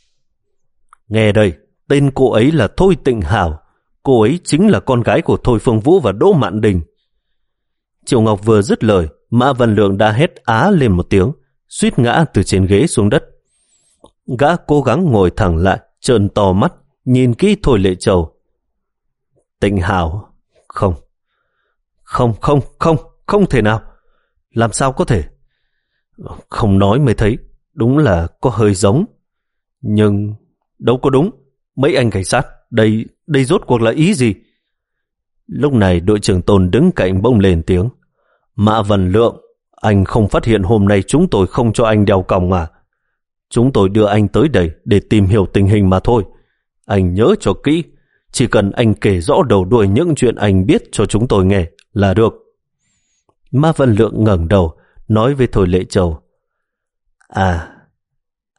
Nghe đây, tên cô ấy là Thôi Tịnh Hảo. Cô ấy chính là con gái của Thôi Phương Vũ và Đỗ Mạn Đình. Triệu Ngọc vừa dứt lời, Mã Văn Lượng đã hét á lên một tiếng, suýt ngã từ trên ghế xuống đất. Gã cố gắng ngồi thẳng lại, trợn to mắt, nhìn kỹ Thôi Lệ Châu. Tịnh Hảo? Không. Không, không, không, không thể nào. Làm sao có thể? Không nói mới thấy, đúng là có hơi giống. Nhưng đâu có đúng. Mấy anh cảnh sát, đây, đây rốt cuộc là ý gì? Lúc này đội trưởng Tôn đứng cạnh bỗng lên tiếng. Mã Văn Lượng, anh không phát hiện hôm nay chúng tôi không cho anh đeo còng à? Chúng tôi đưa anh tới đây để tìm hiểu tình hình mà thôi. Anh nhớ cho kỹ, chỉ cần anh kể rõ đầu đuôi những chuyện anh biết cho chúng tôi nghe là được. Mã Văn Lượng ngẩng đầu, nói với Thôi Lệ Châu. À,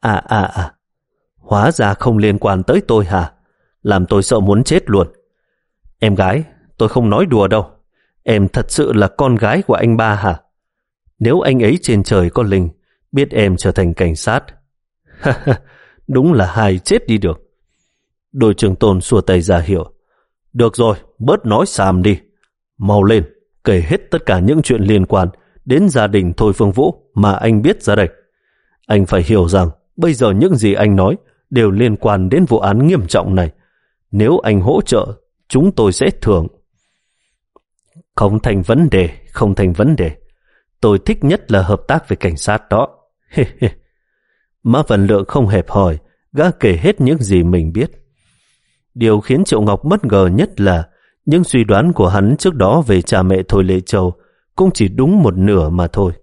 À à à, hóa ra không liên quan tới tôi hả? Làm tôi sợ muốn chết luôn. Em gái, tôi không nói đùa đâu. Em thật sự là con gái của anh ba hả? Nếu anh ấy trên trời có linh, biết em trở thành cảnh sát. Đúng là hài chết đi được. Đội trưởng Tôn xua tay ra hiệu. Được rồi, bớt nói xàm đi. Mau lên, kể hết tất cả những chuyện liên quan đến gia đình Thôi Phương Vũ mà anh biết ra đây. Anh phải hiểu rằng bây giờ những gì anh nói đều liên quan đến vụ án nghiêm trọng này. Nếu anh hỗ trợ, chúng tôi sẽ thưởng. Không thành vấn đề, không thành vấn đề. Tôi thích nhất là hợp tác với cảnh sát đó. Mã Văn Lượng không hẹp hòi, gã kể hết những gì mình biết. Điều khiến Triệu Ngọc bất ngờ nhất là những suy đoán của hắn trước đó về cha mẹ Thôi Lệ Châu cũng chỉ đúng một nửa mà thôi.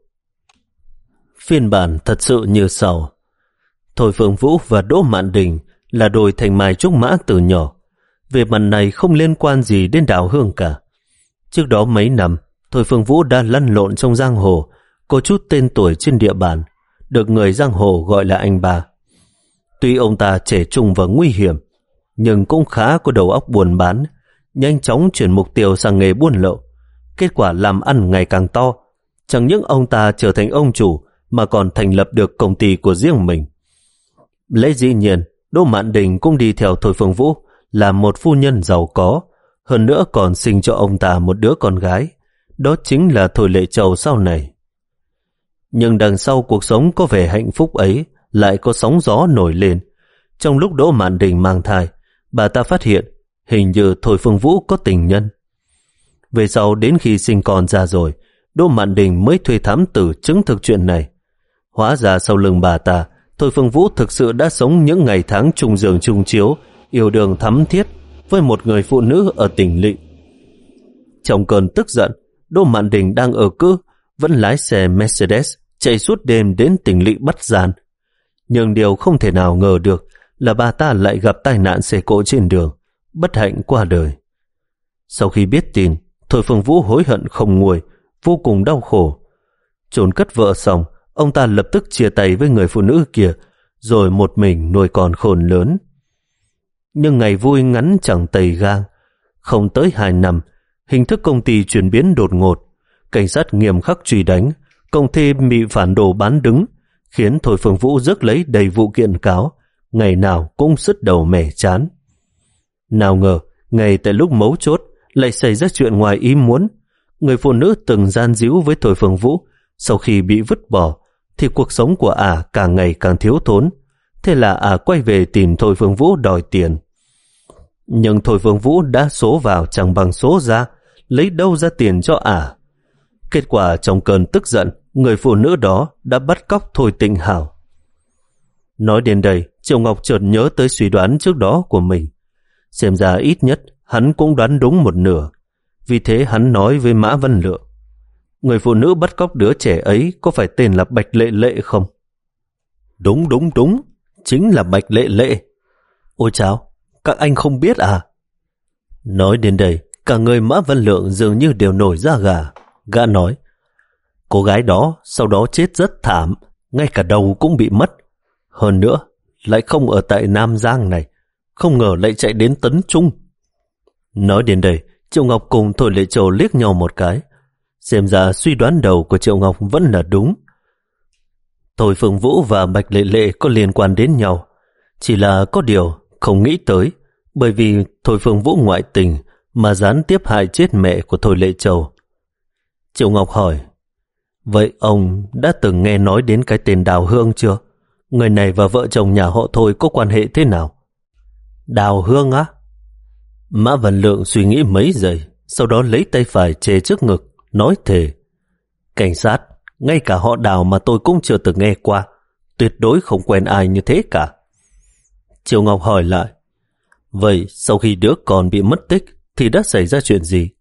Phiên bản thật sự như sau. Thôi Phương Vũ và Đỗ Mạn Đình là đôi thành mai trúc mã từ nhỏ. Về mặt này không liên quan gì đến Đào Hương cả. Trước đó mấy năm, Thôi Phương Vũ đã lăn lộn trong giang hồ, có chút tên tuổi trên địa bàn, được người giang hồ gọi là anh ba. Tuy ông ta trẻ trung và nguy hiểm, nhưng cũng khá có đầu óc buôn bán, nhanh chóng chuyển mục tiêu sang nghề buôn lậu. Kết quả làm ăn ngày càng to. Chẳng những ông ta trở thành ông chủ mà còn thành lập được công ty của riêng mình. Lẽ dĩ nhiên, Đỗ Mạn Đình cũng đi theo Thôi Phương Vũ, là một phu nhân giàu có, hơn nữa còn sinh cho ông ta một đứa con gái. Đó chính là Thôi Lệ Châu sau này. Nhưng đằng sau cuộc sống có vẻ hạnh phúc ấy lại có sóng gió nổi lên. Trong lúc Đỗ Mạn Đình mang thai, bà ta phát hiện hình như Thôi Phương Vũ có tình nhân. Về sau đến khi sinh con ra rồi, Đỗ Mạn Đình mới thuê thám tử chứng thực chuyện này. Hóa ra sau lưng bà ta, Thôi Phương Vũ thực sự đã sống những ngày tháng chung giường chung chiếu, yêu đương thắm thiết với một người phụ nữ ở tỉnh lỵ. Trong cơn tức giận, Đỗ Mạn Đình đang ở cữ, vẫn lái xe Mercedes chạy suốt đêm đến tỉnh lỵ bắt gian. Nhưng điều không thể nào ngờ được là bà ta lại gặp tai nạn xe cộ trên đường, bất hạnh qua đời. Sau khi biết tin, Thôi Phương Vũ hối hận không nguôi, vô cùng đau khổ. Chôn cất vợ xong, ông ta lập tức chia tay với người phụ nữ kia, rồi một mình nuôi con khôn lớn. Nhưng ngày vui ngắn chẳng tày gang. Không tới hai năm, hình thức công ty chuyển biến đột ngột. Cảnh sát nghiêm khắc truy đánh, công ty bị phản đồ bán đứng, khiến Thôi Phương Vũ rước lấy đầy vụ kiện cáo, ngày nào cũng sứt đầu mẻ chán. Nào ngờ, ngay tại lúc mấu chốt, lại xảy ra chuyện ngoài ý muốn. Người phụ nữ từng gian díu với Thôi Phương Vũ, sau khi bị vứt bỏ, thì cuộc sống của ả càng ngày càng thiếu thốn. Thế là ả quay về tìm Thôi Phương Vũ đòi tiền. Nhưng Thôi Phương Vũ đã số vào chẳng bằng số ra, lấy đâu ra tiền cho ả. Kết quả trong cơn tức giận, người phụ nữ đó đã bắt cóc Thôi Tịnh Hảo. Nói đến đây, Triệu Ngọc chợt nhớ tới suy đoán trước đó của mình. Xem ra ít nhất hắn cũng đoán đúng một nửa. Vì thế hắn nói với Mã Văn Lượng, người phụ nữ bắt cóc đứa trẻ ấy có phải tên là Bạch Lệ Lệ không? Đúng đúng đúng, chính là Bạch Lệ Lệ. Ôi chao, các anh không biết à? Nói đến đây, cả người Mã Văn Lượng dường như đều nổi da gà. Gã nói, cô gái đó sau đó chết rất thảm, ngay cả đầu cũng bị mất. Hơn nữa, lại không ở tại Nam Giang này, không ngờ lại chạy đến Tấn Trung. Nói đến đây, Triệu Ngọc cùng Thôi Lệ Châu liếc nhau một cái. Xem ra suy đoán đầu của Triệu Ngọc vẫn là đúng. Thôi Phương Vũ và Bạch Lệ Lệ có liên quan đến nhau. Chỉ là có điều không nghĩ tới, bởi vì Thôi Phương Vũ ngoại tình mà gián tiếp hại chết mẹ của Thôi Lệ Châu. Triệu Ngọc hỏi, vậy ông đã từng nghe nói đến cái tên Đào Hương chưa? Người này và vợ chồng nhà họ Thôi có quan hệ thế nào? Đào Hương á? Mã Văn Lượng suy nghĩ mấy giây, sau đó lấy tay phải chê trước ngực, nói thề. Cảnh sát, ngay cả họ Đào mà tôi cũng chưa từng nghe qua, tuyệt đối không quen ai như thế cả. Triệu Ngọc hỏi lại, vậy sau khi đứa con bị mất tích thì đã xảy ra chuyện gì?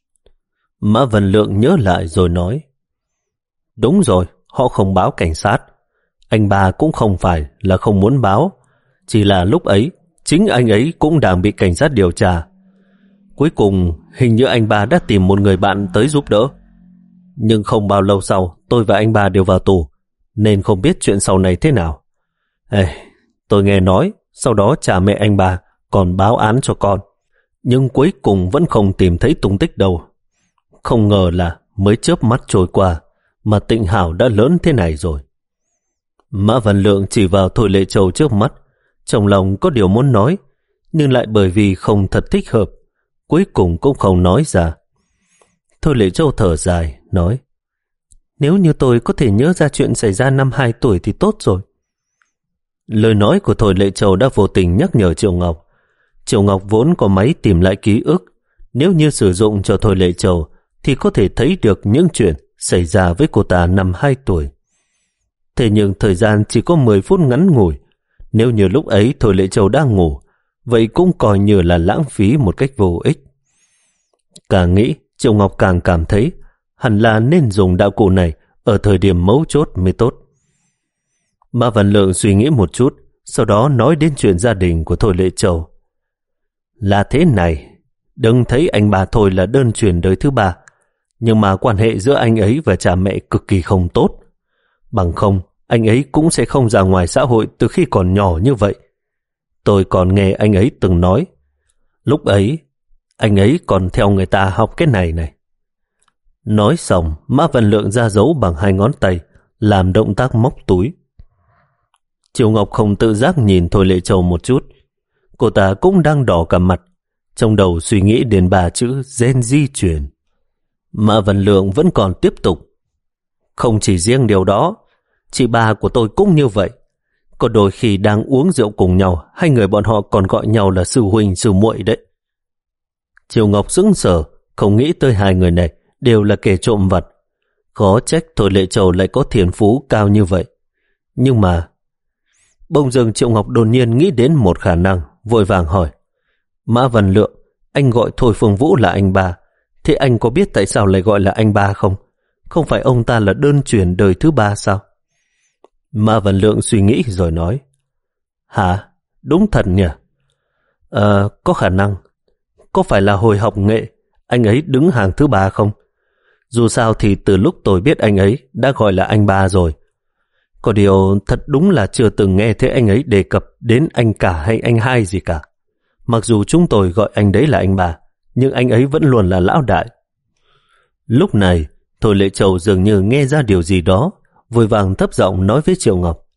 Mã Văn Lượng nhớ lại rồi nói, đúng rồi, họ không báo cảnh sát. Anh ba cũng không phải là không muốn báo, chỉ là lúc ấy chính anh ấy cũng đang bị cảnh sát điều tra. Cuối cùng hình như anh ba đã tìm một người bạn tới giúp đỡ. Nhưng không bao lâu sau tôi và anh ba đều vào tù, nên không biết chuyện sau này thế nào. Ê, tôi nghe nói sau đó cha mẹ anh bà còn báo án cho con, nhưng cuối cùng vẫn không tìm thấy tung tích đâu. Không ngờ là mới chớp mắt trôi qua mà Tịnh Hảo đã lớn thế này rồi. Mã Văn Lượng chỉ vào Thôi Lệ Châu trước mắt, trong lòng có điều muốn nói, nhưng lại bởi vì không thật thích hợp, cuối cùng cũng không nói ra. Thôi Lệ Châu thở dài, nói: Nếu như tôi có thể nhớ ra chuyện xảy ra năm hai tuổi thì tốt rồi. Lời nói của Thôi Lệ Châu đã vô tình nhắc nhở Triệu Ngọc. Triệu Ngọc vốn có máy tìm lại ký ức, nếu như sử dụng cho Thôi Lệ Châu thì có thể thấy được những chuyện xảy ra với cô ta năm hai tuổi. Thế nhưng thời gian chỉ có mười phút ngắn ngủi, nếu như lúc ấy Thôi Lệ Châu đang ngủ, vậy cũng coi như là lãng phí một cách vô ích. Càng nghĩ, Triệu Ngọc càng cảm thấy hẳn là nên dùng đạo cụ này ở thời điểm mấu chốt mới tốt. Mã Văn Lượng suy nghĩ một chút, sau đó nói đến chuyện gia đình của Thôi Lệ Châu. Là thế này, đừng thấy anh bà Thôi là đơn truyền đời thứ ba, nhưng mà quan hệ giữa anh ấy và cha mẹ cực kỳ không tốt. Bằng không, anh ấy cũng sẽ không ra ngoài xã hội từ khi còn nhỏ như vậy. Tôi còn nghe anh ấy từng nói, lúc ấy, anh ấy còn theo người ta học cái này này. Nói xong, Mã Văn Lượng ra dấu bằng hai ngón tay, làm động tác móc túi. Triệu Ngọc không tự giác nhìn Thôi Lệ Châu một chút. Cô ta cũng đang đỏ cả mặt, trong đầu suy nghĩ đến ba chữ gen di truyền. Mã Văn Lượng vẫn còn tiếp tục. Không chỉ riêng điều đó, chị ba của tôi cũng như vậy. Có đôi khi đang uống rượu cùng nhau, hai người bọn họ còn gọi nhau là sư huynh sư muội đấy. Triệu Ngọc sững sờ, không nghĩ tới hai người này đều là kẻ trộm vặt. Khó trách Thôi Lệ Châu lại có thiên phú cao như vậy. Nhưng mà bỗng dưng Triệu Ngọc đột nhiên nghĩ đến một khả năng, vội vàng hỏi: Mã Văn Lượng, anh gọi Thôi Phương Vũ là anh ba, thế anh có biết tại sao lại gọi là anh ba không? Không phải ông ta là đơn truyền đời thứ ba sao? Mã Văn Lượng suy nghĩ rồi nói: Hả? Đúng thật nhỉ? À, có khả năng. Có phải là hồi học nghệ anh ấy đứng hàng thứ ba không? Dù sao thì từ lúc tôi biết anh ấy đã gọi là anh ba rồi. Có điều thật đúng là chưa từng nghe thấy anh ấy đề cập đến anh cả hay anh hai gì cả. Mặc dù chúng tôi gọi anh đấy là anh ba, nhưng anh ấy vẫn luôn là lão đại. Lúc này, Thôi Lệ Châu dường như nghe ra điều gì đó, vội vàng thấp giọng nói với Triệu Ngọc: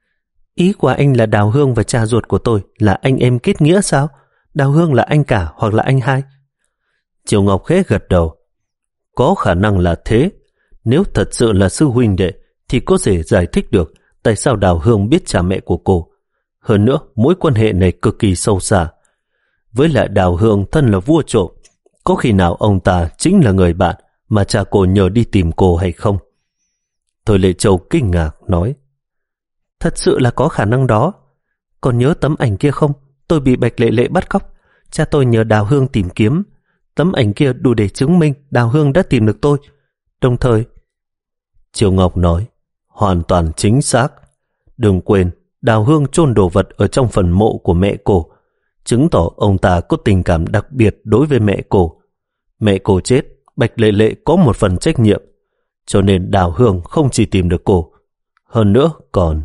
Ý của anh là Đào Hương và cha ruột của tôi là anh em kết nghĩa sao? Đào Hương là anh cả hoặc là anh hai? Triệu Ngọc khẽ gật đầu. Có khả năng là thế. Nếu thật sự là sư huynh đệ thì có thể giải thích được tại sao Đào Hương biết cha mẹ của cô. Hơn nữa, mối quan hệ này cực kỳ sâu xa. Với lại Đào Hương thân là vua trộm, có khi nào ông ta chính là người bạn mà cha cô nhờ đi tìm cô hay không? Thôi Lệ Châu kinh ngạc nói: Thật sự là có khả năng đó. Còn nhớ tấm ảnh kia không? Tôi bị Bạch Lệ Lệ bắt cóc, cha tôi nhờ Đào Hương tìm kiếm. Tấm ảnh kia đủ để chứng minh Đào Hương đã tìm được tôi. Đồng thời, Triệu Ngọc nói: Hoàn toàn chính xác. Đừng quên, Đào Hương chôn đồ vật ở trong phần mộ của mẹ cô, chứng tỏ ông ta có tình cảm đặc biệt đối với mẹ cô. Mẹ cô chết, Bạch Lệ Lệ có một phần trách nhiệm, cho nên Đào Hương không chỉ tìm được cô, hơn nữa còn...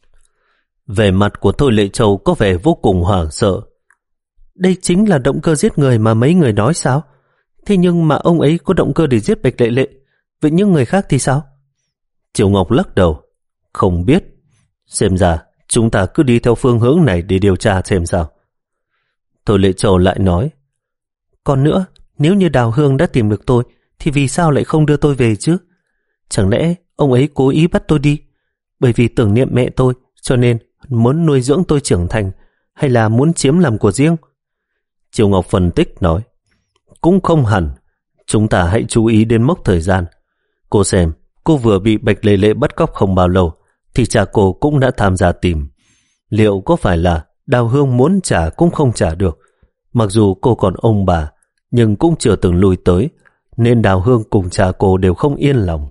Vẻ mặt của Thôi Lệ Châu có vẻ vô cùng hoảng sợ. Đây chính là động cơ giết người mà mấy người nói sao? Thế nhưng mà ông ấy có động cơ để giết Bạch Lệ Lệ, vậy những người khác thì sao? Triệu Ngọc lắc đầu: Không biết. Xem ra chúng ta cứ đi theo phương hướng này để điều tra xem sao. Thôi Lệ Châu lại nói: Còn nữa, nếu như Đào Hương đã tìm được tôi thì vì sao lại không đưa tôi về chứ? Chẳng lẽ ông ấy cố ý bắt tôi đi bởi vì tưởng niệm mẹ tôi, cho nên muốn nuôi dưỡng tôi trưởng thành, hay là muốn chiếm làm của riêng? Triệu Ngọc phân tích nói: Cũng không hẳn. Chúng ta hãy chú ý đến mốc thời gian. Cô xem, cô vừa bị Bạch Lệ Lệ bắt cóc không bao lâu thì cha cô cũng đã tham gia tìm. Liệu có phải là Đào Hương muốn trả cũng không trả được? Mặc dù cô còn ông bà, nhưng cũng chưa từng lui tới, nên Đào Hương cùng cha cô đều không yên lòng.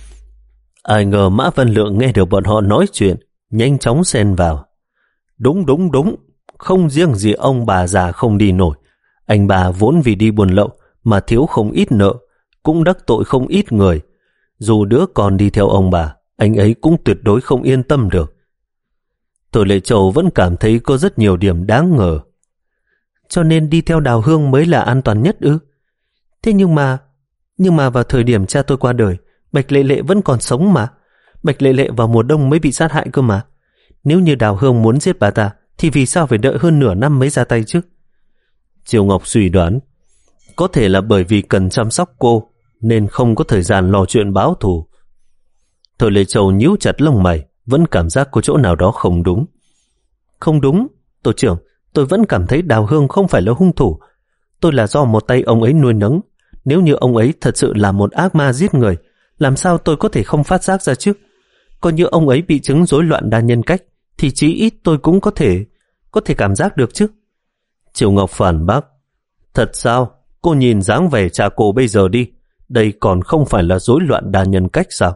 Ai ngờ Mã Văn Lượng nghe được bọn họ nói chuyện, nhanh chóng xen vào: Đúng đúng đúng, không riêng gì ông bà già không đi nổi, anh bà vốn vì đi buôn lậu mà thiếu không ít nợ, cũng đắc tội không ít người. Dù đứa con đi theo ông bà, anh ấy cũng tuyệt đối không yên tâm được. Thôi Lệ Châu vẫn cảm thấy có rất nhiều điểm đáng ngờ. Cho nên đi theo Đào Hương mới là an toàn nhất ư? Thế nhưng mà, nhưng mà vào thời điểm cha tôi qua đời, Bạch Lệ Lệ vẫn còn sống mà. Bạch Lệ Lệ vào mùa đông mới bị sát hại cơ mà. Nếu như Đào Hương muốn giết bà ta, thì vì sao phải đợi hơn nửa năm mới ra tay chứ? Triều Ngọc suy đoán, có thể là bởi vì cần chăm sóc cô, nên không có thời gian lo chuyện báo thù. Thôi Lệ Châu nhíu chặt lông mày, vẫn cảm giác có chỗ nào đó không đúng. Không đúng, tổ trưởng, tôi vẫn cảm thấy Đào Hương không phải là hung thủ. Tôi là do một tay ông ấy nuôi nấng. Nếu như ông ấy thật sự là một ác ma giết người, làm sao tôi có thể không phát giác ra chứ? Coi như ông ấy bị chứng rối loạn đa nhân cách, thì chí ít tôi cũng có thể có thể cảm giác được chứ. Triều Ngọc phản bác, thật sao? Cô nhìn dáng vẻ cha cô bây giờ đi, đây còn không phải là rối loạn đa nhân cách sao?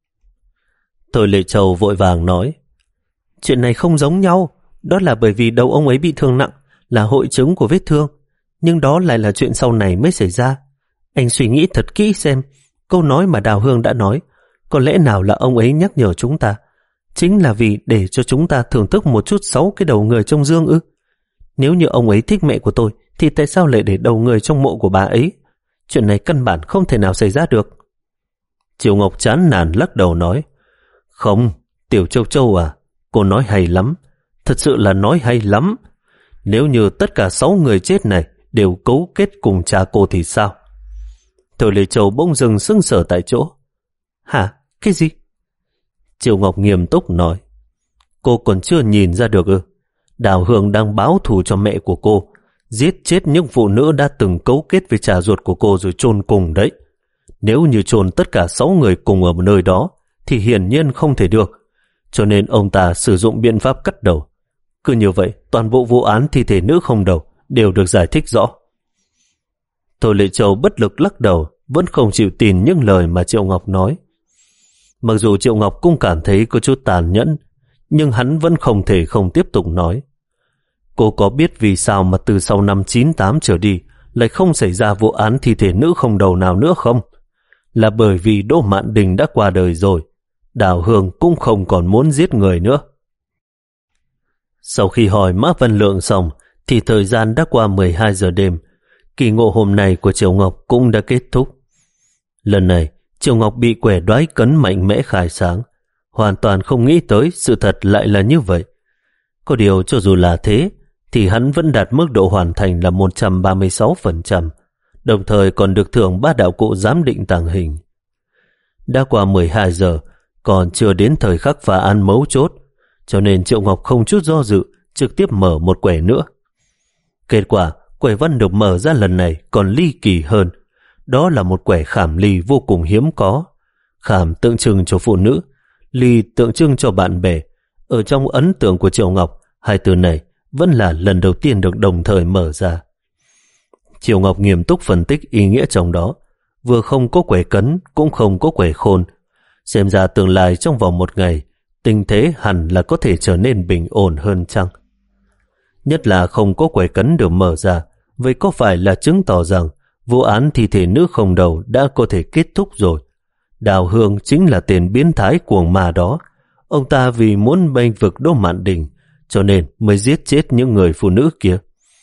Thôi Lệ Châu vội vàng nói, chuyện này không giống nhau, đó là bởi vì đầu ông ấy bị thương nặng, là hội chứng của vết thương, nhưng đó lại là chuyện sau này mới xảy ra. Anh suy nghĩ thật kỹ xem, câu nói mà Đào Hương đã nói, có lẽ nào là ông ấy nhắc nhở chúng ta, chính là vì để cho chúng ta thưởng thức một chút sáu cái đầu người trong dương ư? Nếu như ông ấy thích mẹ của tôi, thì tại sao lại để đầu người trong mộ của bà ấy? Chuyện này căn bản không thể nào xảy ra được. Triều Ngọc chán nản lắc đầu nói, không, Tiểu Châu Châu à, cô nói hay lắm, thật sự là nói hay lắm. Nếu như tất cả sáu người chết này đều cấu kết cùng cha cô thì sao? Thôi Lệ Châu bỗng dừng sững sờ tại chỗ. Hả? Cái gì? Triều Ngọc nghiêm túc nói, cô còn chưa nhìn ra được ư? Đào Hương đang báo thù cho mẹ của cô, giết chết những phụ nữ đã từng cấu kết với cha ruột của cô rồi chôn cùng đấy. Nếu như chôn tất cả sáu người cùng ở một nơi đó, thì hiển nhiên không thể được. Cho nên ông ta sử dụng biện pháp cắt đầu. Cứ như vậy, toàn bộ vụ án thi thể nữ không đầu đều được giải thích rõ. Thôi Lệ Châu bất lực lắc đầu, vẫn không chịu tin những lời mà Triệu Ngọc nói. Mặc dù Triệu Ngọc cũng cảm thấy có chút tàn nhẫn, nhưng hắn vẫn không thể không tiếp tục nói. Cô có biết vì sao mà từ sau năm chín tám trở đi lại không xảy ra vụ án thi thể nữ không đầu nào nữa không? Là bởi vì Đỗ Mạn Đình đã qua đời rồi, Đào Hương cũng không còn muốn giết người nữa. Sau khi hỏi Mã Văn Lượng xong, thì thời gian đã qua mười hai giờ đêm. Kỳ ngộ hôm nay của Triều Ngọc cũng đã kết thúc. Lần này, Triều Ngọc bị quẻ đoái cấn mạnh mẽ khai sáng, hoàn toàn không nghĩ tới sự thật lại là như vậy. Có điều cho dù là thế, thì hắn vẫn đạt mức độ hoàn thành là một trăm ba mươi sáu phần trăm, đồng thời còn được thưởng ba đạo cụ giám định tàng hình. Đã qua mười hai giờ, còn chưa đến thời khắc phá án mấu chốt, cho nên Triệu Ngọc không chút do dự, trực tiếp mở một quẻ nữa. Kết quả, quẻ văn được mở ra lần này còn ly kỳ hơn. Đó là một quẻ khảm ly vô cùng hiếm có. Khảm tượng trưng cho phụ nữ, ly tượng trưng cho bạn bè. Ở trong ấn tượng của Triệu Ngọc, hai từ này vẫn là lần đầu tiên được đồng thời mở ra. Triệu Ngọc nghiêm túc phân tích ý nghĩa trong đó. Vừa không có quẻ cấn, cũng không có quẻ khôn. Xem ra tương lai trong vòng một ngày, tình thế hẳn là có thể trở nên bình ổn hơn chăng? Nhất là không có quẻ cấn được mở ra, vậy có phải là chứng tỏ rằng vụ án thi thể nữ không đầu đã có thể kết thúc rồi? Đào Hương chính là tên biến thái cuồng ma đó. Ông ta vì muốn bênh vực Đỗ Mạn Đình, cho nên mới giết chết những người phụ nữ kia.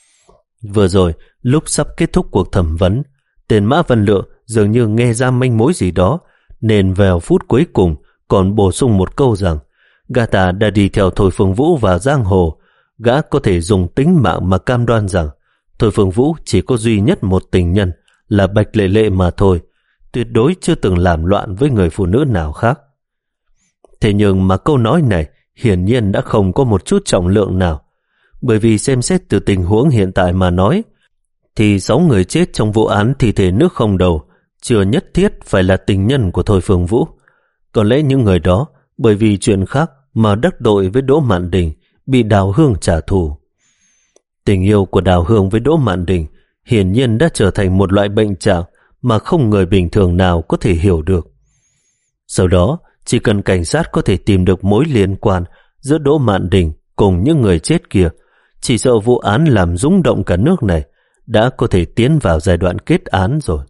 Vừa rồi, lúc sắp kết thúc cuộc thẩm vấn, tên Mã Văn Lượng dường như nghe ra manh mối gì đó, nên vào phút cuối cùng còn bổ sung một câu rằng gã ta đã đi theo Thôi Phương Vũ vào giang hồ. Gã có thể dùng tính mạng mà cam đoan rằng Thôi Phương Vũ chỉ có duy nhất một tình nhân là Bạch Lệ Lệ mà thôi, tuyệt đối chưa từng làm loạn với người phụ nữ nào khác. Thế nhưng mà câu nói này hiển nhiên đã không có một chút trọng lượng nào, bởi vì xem xét từ tình huống hiện tại mà nói, thì sáu người chết trong vụ án thi thể nữ không đầu chưa nhất thiết phải là tình nhân của Thôi Phương Vũ. Có lẽ những người đó bởi vì chuyện khác mà đắc tội với Đỗ Mạn Đình, bị Đào Hương trả thù. Tình yêu của Đào Hương với Đỗ Mạn Đình hiển nhiên đã trở thành một loại bệnh trạng mà không người bình thường nào có thể hiểu được. Sau đó, chỉ cần cảnh sát có thể tìm được mối liên quan giữa Đỗ Mạn Đình cùng những người chết kia, chỉ sợ vụ án làm rung động cả nước này đã có thể tiến vào giai đoạn kết án rồi.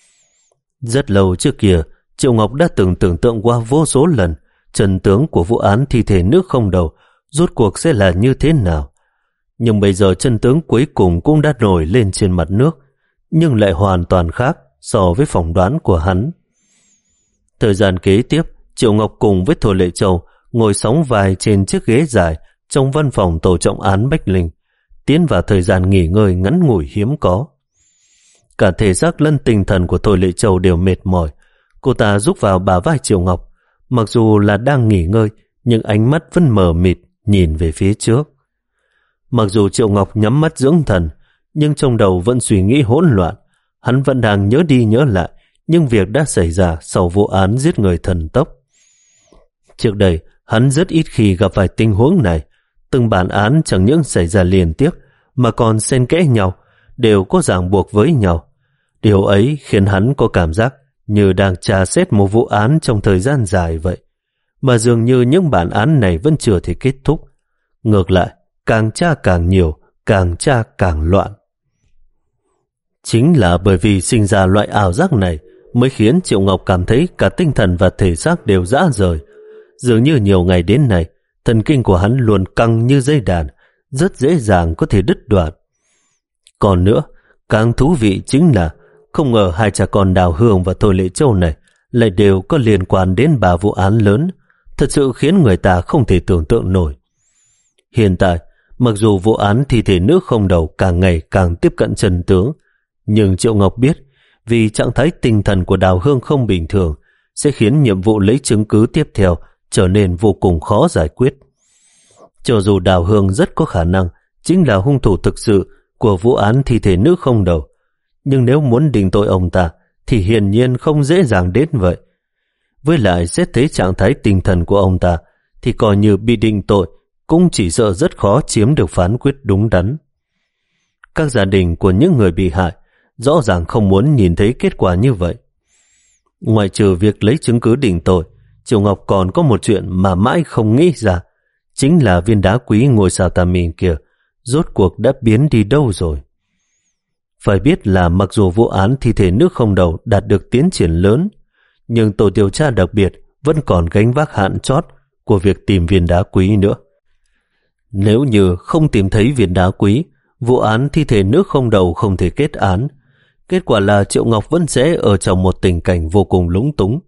Rất lâu trước kia, Triệu Ngọc đã từng tưởng tượng qua vô số lần trần tướng của vụ án thi thể nữ không đầu rốt cuộc sẽ là như thế nào. Nhưng bây giờ chân tướng cuối cùng cũng đã nổi lên trên mặt nước, nhưng lại hoàn toàn khác so với phỏng đoán của hắn. Thời gian kế tiếp, Triệu Ngọc cùng với Thôi Lệ Châu ngồi sóng vai trên chiếc ghế dài trong văn phòng tổ trọng án Bách Linh, tiến vào thời gian nghỉ ngơi ngắn ngủi hiếm có. Cả thể xác lẫn tinh thần của Thôi Lệ Châu đều mệt mỏi. Cô ta rúc vào bả vai Triệu Ngọc, mặc dù là đang nghỉ ngơi, nhưng ánh mắt vẫn mờ mịt nhìn về phía trước. Mặc dù Triệu Ngọc nhắm mắt dưỡng thần, nhưng trong đầu vẫn suy nghĩ hỗn loạn. Hắn vẫn đang nhớ đi nhớ lại những việc đã xảy ra sau vụ án giết người thần tốc. Trước đây, hắn rất ít khi gặp phải tình huống này. Từng bản án chẳng những xảy ra liên tiếp, mà còn xen kẽ nhau, đều có ràng buộc với nhau. Điều ấy khiến hắn có cảm giác như đang tra xét một vụ án trong thời gian dài vậy, mà dường như những bản án này vẫn chưa thể kết thúc. Ngược lại, càng tra càng nhiều, càng tra càng loạn. Chính là bởi vì sinh ra loại ảo giác này mới khiến Triệu Ngọc cảm thấy cả tinh thần và thể xác đều rã rời. Dường như nhiều ngày đến nay, thần kinh của hắn luôn căng như dây đàn, rất dễ dàng có thể đứt đoạn. Còn nữa, càng thú vị chính là không ngờ hai cha con Đào Hương và Thôi Lệ Châu này lại đều có liên quan đến ba vụ án lớn, thật sự khiến người ta không thể tưởng tượng nổi. Hiện tại, mặc dù vụ án thi thể nữ không đầu càng ngày càng tiếp cận chân tướng, nhưng Triệu Ngọc biết vì trạng thái tinh thần của Đào Hương không bình thường sẽ khiến nhiệm vụ lấy chứng cứ tiếp theo trở nên vô cùng khó giải quyết. Cho dù Đào Hương rất có khả năng chính là hung thủ thực sự của vụ án thi thể nữ không đầu, nhưng nếu muốn định tội ông ta thì hiển nhiên không dễ dàng đến vậy. Với lại xét thấy trạng thái tinh thần của ông ta thì coi như bị định tội cũng chỉ sợ rất khó chiếm được phán quyết đúng đắn. Các gia đình của những người bị hại rõ ràng không muốn nhìn thấy kết quả như vậy. Ngoài trừ việc lấy chứng cứ định tội, Triệu Ngọc còn có một chuyện mà mãi không nghĩ ra, chính là viên đá quý ngôi sao tà mìn kia rốt cuộc đã biến đi đâu rồi. Phải biết là mặc dù vụ án thi thể nữ không đầu đạt được tiến triển lớn, nhưng tổ điều tra đặc biệt vẫn còn gánh vác hạn chót của việc tìm viên đá quý nữa. Nếu như không tìm thấy viên đá quý, vụ án thi thể nữ không đầu không thể kết án. Kết quả là Triệu Ngọc vẫn sẽ ở trong một tình cảnh vô cùng lúng túng.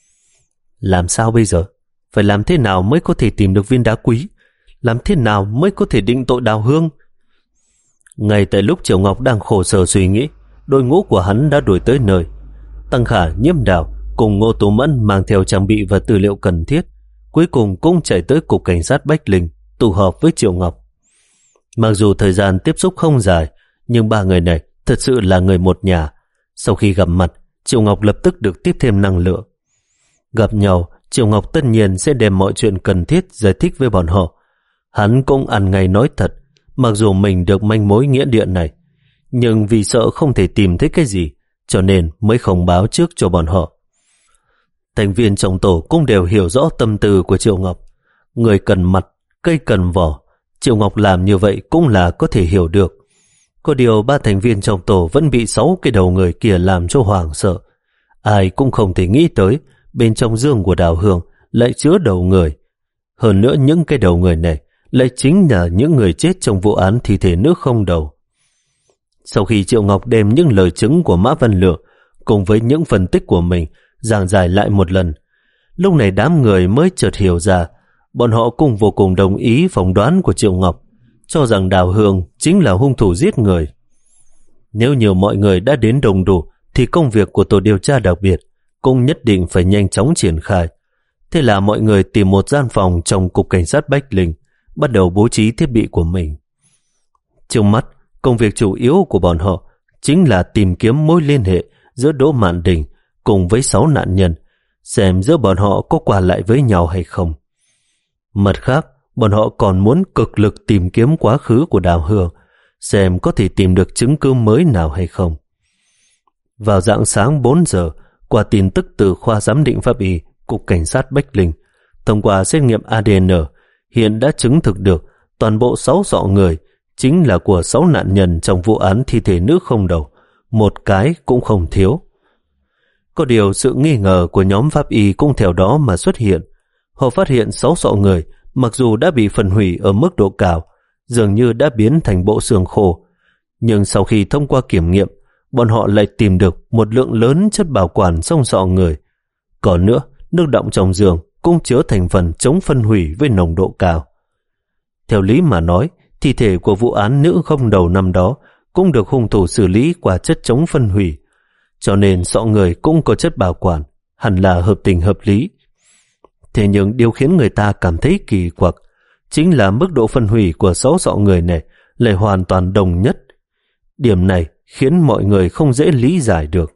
Làm sao bây giờ? Phải làm thế nào mới có thể tìm được viên đá quý? Làm thế nào mới có thể định tội Đào Hương? Ngay tại lúc Triệu Ngọc đang khổ sở suy nghĩ, đội ngũ của hắn đã đuổi tới nơi. Tăng Khả, Nhiễm Đào cùng Ngô Tú Mẫn mang theo trang bị và tư liệu cần thiết, cuối cùng cũng chạy tới cục cảnh sát Bách Linh tụ họp với Triệu Ngọc. Mặc dù thời gian tiếp xúc không dài, nhưng ba người này thật sự là người một nhà. Sau khi gặp mặt, Triệu Ngọc lập tức được tiếp thêm năng lượng. Gặp nhau, Triệu Ngọc tất nhiên sẽ đem mọi chuyện cần thiết giải thích với bọn họ. Hắn cũng ăn ngay nói thật, mặc dù mình được manh mối nghĩa địa này, nhưng vì sợ không thể tìm thấy cái gì, cho nên mới không báo trước cho bọn họ. Thành viên trong tổ cũng đều hiểu rõ tâm tư của Triệu Ngọc. Người cần mặt, cây cần vỏ, Triệu Ngọc làm như vậy cũng là có thể hiểu được. Có điều ba thành viên trong tổ vẫn bị sáu cái đầu người kia làm cho hoảng sợ. Ai cũng không thể nghĩ tới bên trong giường của Đào Hương lại chứa đầu người. Hơn nữa những cái đầu người này lại chính là những người chết trong vụ án thi thể nữ không đầu. Sau khi Triệu Ngọc đem những lời chứng của Mã Văn Lượng cùng với những phân tích của mình giảng giải lại một lần, lúc này đám người mới chợt hiểu ra. Bọn họ cũng vô cùng đồng ý phỏng đoán của Triệu Ngọc, cho rằng Đào Hương chính là hung thủ giết người. Nếu nhiều mọi người đã đến đông đủ thì công việc của tổ điều tra đặc biệt cũng nhất định phải nhanh chóng triển khai. Thế là mọi người tìm một gian phòng trong cục cảnh sát Bách Linh, bắt đầu bố trí thiết bị của mình. Trước mắt, công việc chủ yếu của bọn họ chính là tìm kiếm mối liên hệ giữa Đỗ Mạn Đình cùng với sáu nạn nhân, xem giữa bọn họ có qua lại với nhau hay không. Mặt khác, bọn họ còn muốn cực lực tìm kiếm quá khứ của Đào Hương, xem có thể tìm được chứng cứ mới nào hay không. Vào rạng sáng bốn giờ, qua tin tức từ khoa giám định pháp y cục cảnh sát Bách Linh, thông qua xét nghiệm a đê en, hiện đã chứng thực được toàn bộ sáu sọ người chính là của sáu nạn nhân trong vụ án thi thể nữ không đầu, một cái cũng không thiếu. Có điều sự nghi ngờ của nhóm pháp y cũng theo đó mà xuất hiện. Họ phát hiện sáu sọ người mặc dù đã bị phân hủy ở mức độ cao, dường như đã biến thành bộ xương khô, nhưng sau khi thông qua kiểm nghiệm, bọn họ lại tìm được một lượng lớn chất bảo quản trong sọ người. Còn nữa, nước đọng trong giường cũng chứa thành phần chống phân hủy với nồng độ cao. Theo lý mà nói, thi thể của vụ án nữ không đầu năm đó cũng được hung thủ xử lý qua chất chống phân hủy, cho nên sọ người cũng có chất bảo quản, hẳn là hợp tình hợp lý. Thế nhưng điều khiến người ta cảm thấy kỳ quặc chính là mức độ phân hủy của sáu sọ người này lại hoàn toàn đồng nhất. Điểm này khiến mọi người không dễ lý giải được.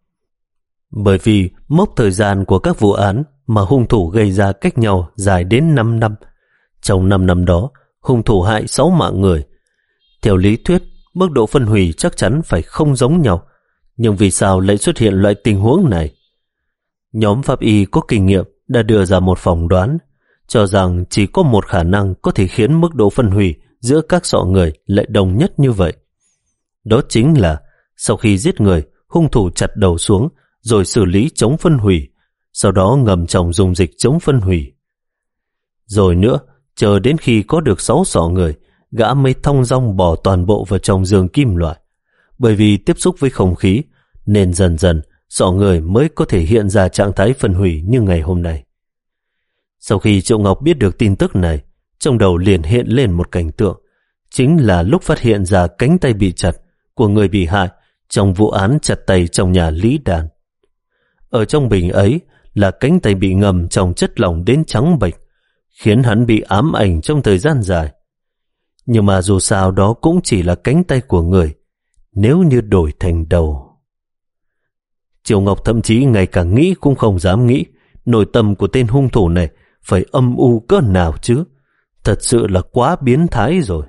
Bởi vì mốc thời gian của các vụ án mà hung thủ gây ra cách nhau dài đến năm năm. Trong năm năm đó, hung thủ hại sáu mạng người. Theo lý thuyết, mức độ phân hủy chắc chắn phải không giống nhau. Nhưng vì sao lại xuất hiện loại tình huống này? Nhóm pháp y có kinh nghiệm đã đưa ra một phỏng đoán, cho rằng chỉ có một khả năng có thể khiến mức độ phân hủy giữa các sọ người lại đồng nhất như vậy. Đó chính là sau khi giết người, hung thủ chặt đầu xuống rồi xử lý chống phân hủy, sau đó ngầm trong dung dịch chống phân hủy. Rồi nữa, chờ đến khi có được sáu sọ người, gã mới thong dong bỏ toàn bộ vào trong giường kim loại. Bởi vì tiếp xúc với không khí, nên dần dần sọ người mới có thể hiện ra trạng thái phân hủy như ngày hôm nay. Sau khi Triệu Ngọc biết được tin tức này, trong đầu liền hiện lên một cảnh tượng, chính là lúc phát hiện ra cánh tay bị chặt của người bị hại trong vụ án chặt tay trong nhà Lý Đàn. Ở trong bình ấy là cánh tay bị ngầm trong chất lỏng đến trắng bệch, khiến hắn bị ám ảnh trong thời gian dài. Nhưng mà dù sao đó cũng chỉ là cánh tay của người, nếu như đổi thành đầu. Triệu Ngọc thậm chí ngày cả nghĩ cũng không dám nghĩ nội tâm của tên hung thủ này phải âm u cỡ nào chứ. Thật sự là quá biến thái rồi.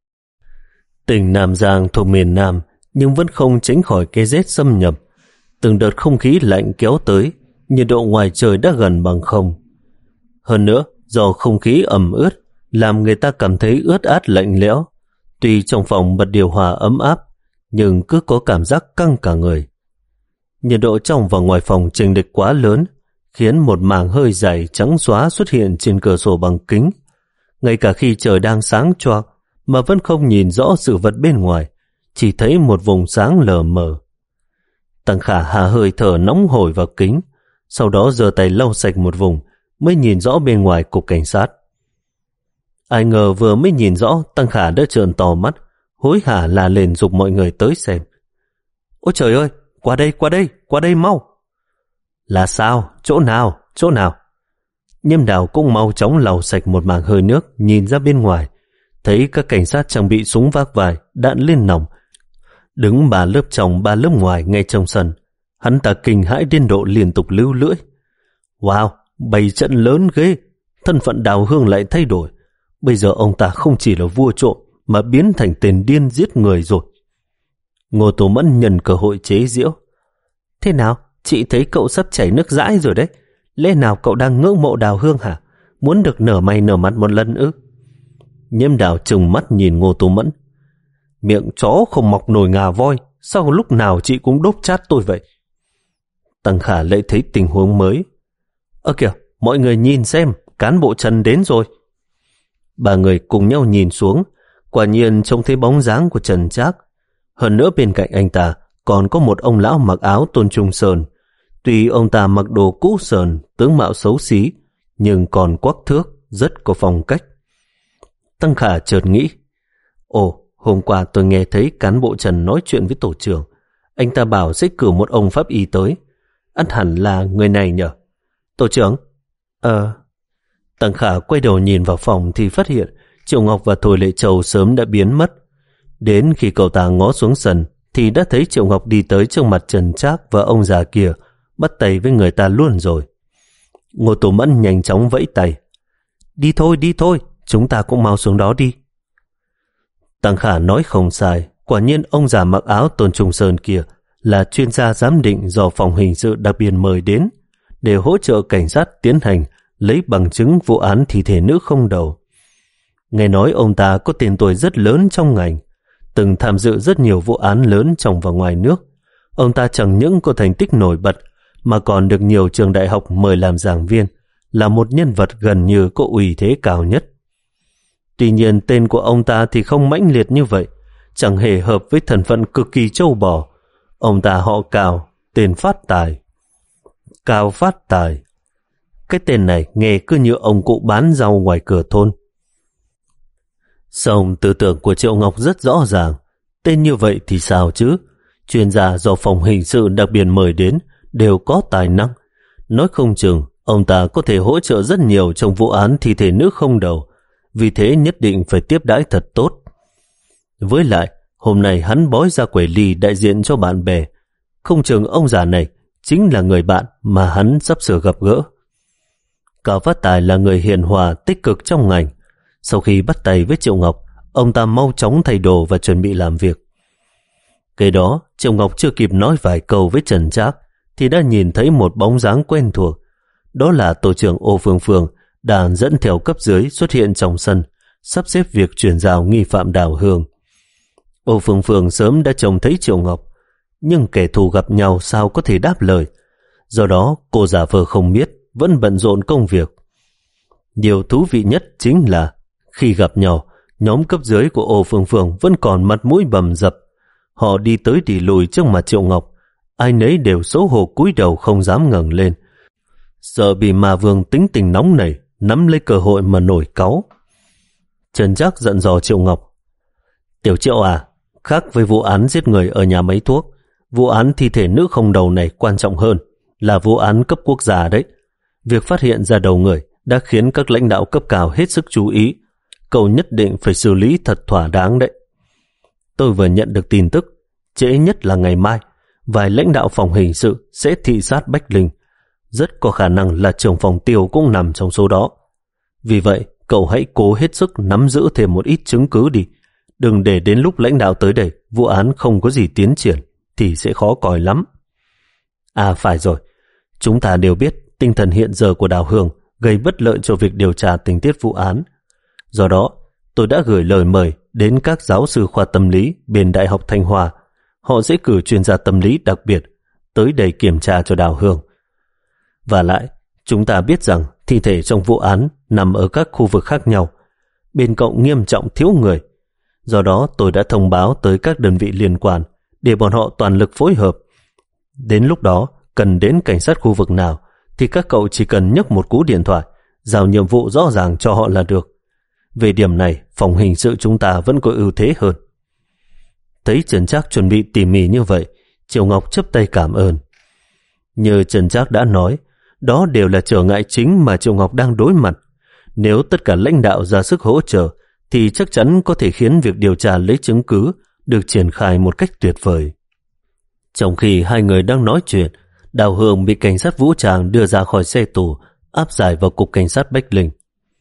Tỉnh Nam Giang thuộc miền Nam nhưng vẫn không tránh khỏi cái rét xâm nhập. Từng đợt không khí lạnh kéo tới, nhiệt độ ngoài trời đã gần bằng không. Hơn nữa, do không khí ẩm ướt làm người ta cảm thấy ướt át lạnh lẽo. Tuy trong phòng bật điều hòa ấm áp, nhưng cứ có cảm giác căng cả người. Nhiệt độ trong và ngoài phòng chênh lệch quá lớn, khiến một mảng hơi dày trắng xóa xuất hiện trên cửa sổ bằng kính. Ngay cả khi trời đang sáng choang mà vẫn không nhìn rõ sự vật bên ngoài, chỉ thấy một vùng sáng lờ mờ. Tăng Khả hà hơi thở nóng hổi vào kính, sau đó giơ tay lau sạch một vùng mới nhìn rõ bên ngoài cục cảnh sát. Ai ngờ vừa mới nhìn rõ, Tăng Khả đã trợn to mắt, hối hả la lên giục mọi người tới xem. Ôi trời ơi, qua đây, qua đây, qua đây mau. Là sao? Chỗ nào? Chỗ nào? Nhiêm Đào cũng mau chóng lau sạch một mảng hơi nước, nhìn ra bên ngoài, thấy các cảnh sát trang bị súng vác vai, đạn lên nòng, đứng ba lớp trong ba lớp ngoài ngay trong sân. Hắn ta kinh hãi đến độ liên tục lưu lưỡi. Wow, bày trận lớn ghê, thân phận Đào Hương lại thay đổi. Bây giờ ông ta không chỉ là vua trộm mà biến thành tên điên giết người rồi. Ngô Tố Mẫn nhân cơ hội chế giễu. Thế nào, chị thấy cậu sắp chảy nước dãi rồi đấy. Lẽ nào cậu đang ngưỡng mộ Đào Hương hả? Muốn được nở mày nở mặt một lần ư? Nhiễm Đào trừng mắt nhìn Ngô Tố Mẫn. Miệng chó không mọc nổi ngà voi, sao lúc nào chị cũng đốp chát tôi vậy? Tăng Khả lại thấy tình huống mới. Ơ kìa, mọi người nhìn xem, cán bộ Trần đến rồi. Ba người cùng nhau nhìn xuống, quả nhiên trông thấy bóng dáng của Trần Trác. Hơn nữa bên cạnh anh ta còn có một ông lão mặc áo Tôn Trung Sơn. Tuy ông ta mặc đồ cũ sờn, tướng mạo xấu xí, nhưng còn quắc thước, rất có phong cách. Tăng Khả chợt nghĩ, ồ, hôm qua tôi nghe thấy cán bộ Trần nói chuyện với tổ trưởng. Anh ta bảo sẽ cử một ông pháp y tới. Ắt hẳn là người này nhờ. Tổ trưởng? Ờ... Tăng Khả quay đầu nhìn vào phòng thì phát hiện Triệu Ngọc và Thôi Lệ Châu sớm đã biến mất. Đến khi cậu ta ngó xuống sân thì đã thấy Triệu Ngọc đi tới trước mặt Trần Trác và ông già kia, bắt tay với người ta luôn rồi. Ngô Tố Mẫn nhanh chóng vẫy tay. Đi thôi, đi thôi, chúng ta cũng mau xuống đó đi. Tăng Khả nói không sai, quả nhiên ông già mặc áo Tôn Trung Sơn kia là chuyên gia giám định do phòng hình sự đặc biệt mời đến để hỗ trợ cảnh sát tiến hành lấy bằng chứng vụ án thi thể nữ không đầu. Nghe nói ông ta có tên tuổi rất lớn trong ngành, từng tham dự rất nhiều vụ án lớn trong và ngoài nước. Ông ta chẳng những có thành tích nổi bật mà còn được nhiều trường đại học mời làm giảng viên, là một nhân vật gần như có uy thế cao nhất. Tuy nhiên tên của ông ta thì không mãnh liệt như vậy, chẳng hề hợp với thân phận cực kỳ trâu bò. Ông ta họ Cao, tên Phát Tài. Cao Phát Tài. Cái tên này nghe cứ như ông cụ bán rau ngoài cửa thôn. Xong tư tưởng của Triệu Ngọc rất rõ ràng. Tên như vậy thì sao chứ? Chuyên gia do phòng hình sự đặc biệt mời đến đều có tài năng. Nói không chừng ông ta có thể hỗ trợ rất nhiều trong vụ án thi thể nữ không đầu. Vì thế nhất định phải tiếp đãi thật tốt. Với lại, hôm nay hắn bói ra quẻ ly đại diện cho bạn bè. Không chừng ông già này chính là người bạn mà hắn sắp sửa gặp gỡ. Cao Phát Tài là người hiền hòa, tích cực trong ngành. Sau khi bắt tay với Triệu Ngọc, ông ta mau chóng thay đồ và chuẩn bị làm việc. Cái đó, Triệu Ngọc chưa kịp nói vài câu với Trần Trác thì đã nhìn thấy một bóng dáng quen thuộc. Đó là tổ trưởng Ô Phương Phương đang dẫn theo cấp dưới xuất hiện trong sân, sắp xếp việc chuyển giao nghi phạm Đào Hương. Ô Phương Phương sớm đã trông thấy Triệu Ngọc, nhưng kẻ thù gặp nhau sao có thể đáp lời. Do đó cô giả vờ không biết, vẫn bận rộn công việc. Điều thú vị nhất chính là khi gặp nhau, nhóm cấp dưới của Ô Phương Phương vẫn còn mặt mũi bầm dập. Họ đi tới đi lùi trước mặt Triệu Ngọc, ai nấy đều xấu hổ cúi đầu không dám ngẩng lên, sợ bị Ma Vương tính tình nóng nảy nắm lấy cơ hội mà nổi cáu. Trần Trác giận dò Triệu Ngọc: "Tiểu Triệu à, khác với vụ án giết người ở nhà máy thuốc, vụ án thi thể nữ không đầu này quan trọng hơn, là vụ án cấp quốc gia đấy. Việc phát hiện ra đầu người đã khiến các lãnh đạo cấp cao hết sức chú ý. Cậu nhất định phải xử lý thật thỏa đáng đấy. Tôi vừa nhận được tin tức, trễ nhất là ngày mai, vài lãnh đạo phòng hình sự sẽ thị sát Bách Linh. Rất có khả năng là trưởng phòng Tiêu cũng nằm trong số đó. Vì vậy, cậu hãy cố hết sức nắm giữ thêm một ít chứng cứ đi. Đừng để đến lúc lãnh đạo tới đây, vụ án không có gì tiến triển, thì sẽ khó coi lắm." À phải rồi, chúng ta đều biết tinh thần hiện giờ của Đào Hương gây bất lợi cho việc điều tra tình tiết vụ án. Do đó, tôi đã gửi lời mời đến các giáo sư khoa tâm lý bên Đại học Thanh Hoa. Họ sẽ cử chuyên gia tâm lý đặc biệt tới đây kiểm tra cho Đào Hương. Và lại, chúng ta biết rằng thi thể trong vụ án nằm ở các khu vực khác nhau, bên cạnh nghiêm trọng thiếu người. Do đó tôi đã thông báo tới các đơn vị liên quan để bọn họ toàn lực phối hợp. Đến lúc đó, cần đến cảnh sát khu vực nào thì các cậu chỉ cần nhấc một cú điện thoại, giao nhiệm vụ rõ ràng cho họ là được. Về điểm này, phòng hình sự chúng ta vẫn có ưu thế hơn. Thấy Trần Trác chuẩn bị tỉ mỉ như vậy, Triệu Ngọc chắp tay cảm ơn. Như Trần Trác đã nói, đó đều là trở ngại chính mà Triệu Ngọc đang đối mặt. Nếu tất cả lãnh đạo ra sức hỗ trợ, thì chắc chắn có thể khiến việc điều tra lấy chứng cứ được triển khai một cách tuyệt vời. Trong khi hai người đang nói chuyện, Đào Hương bị cảnh sát vũ trang đưa ra khỏi xe tù, áp giải vào cục cảnh sát Bách Linh.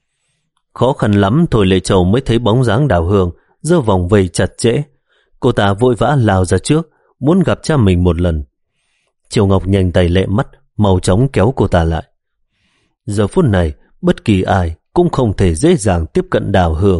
Khó khăn lắm Thôi Lệ Châu mới thấy bóng dáng Đào Hương giơ vòng vây chặt chẽ. Cô ta vội vã lao ra trước, muốn gặp cha mình một lần. Triệu Ngọc nhanh tay lẹ mắt, mau chóng kéo cô ta lại. Giờ phút này, bất kỳ ai cũng không thể dễ dàng tiếp cận Đào Hương.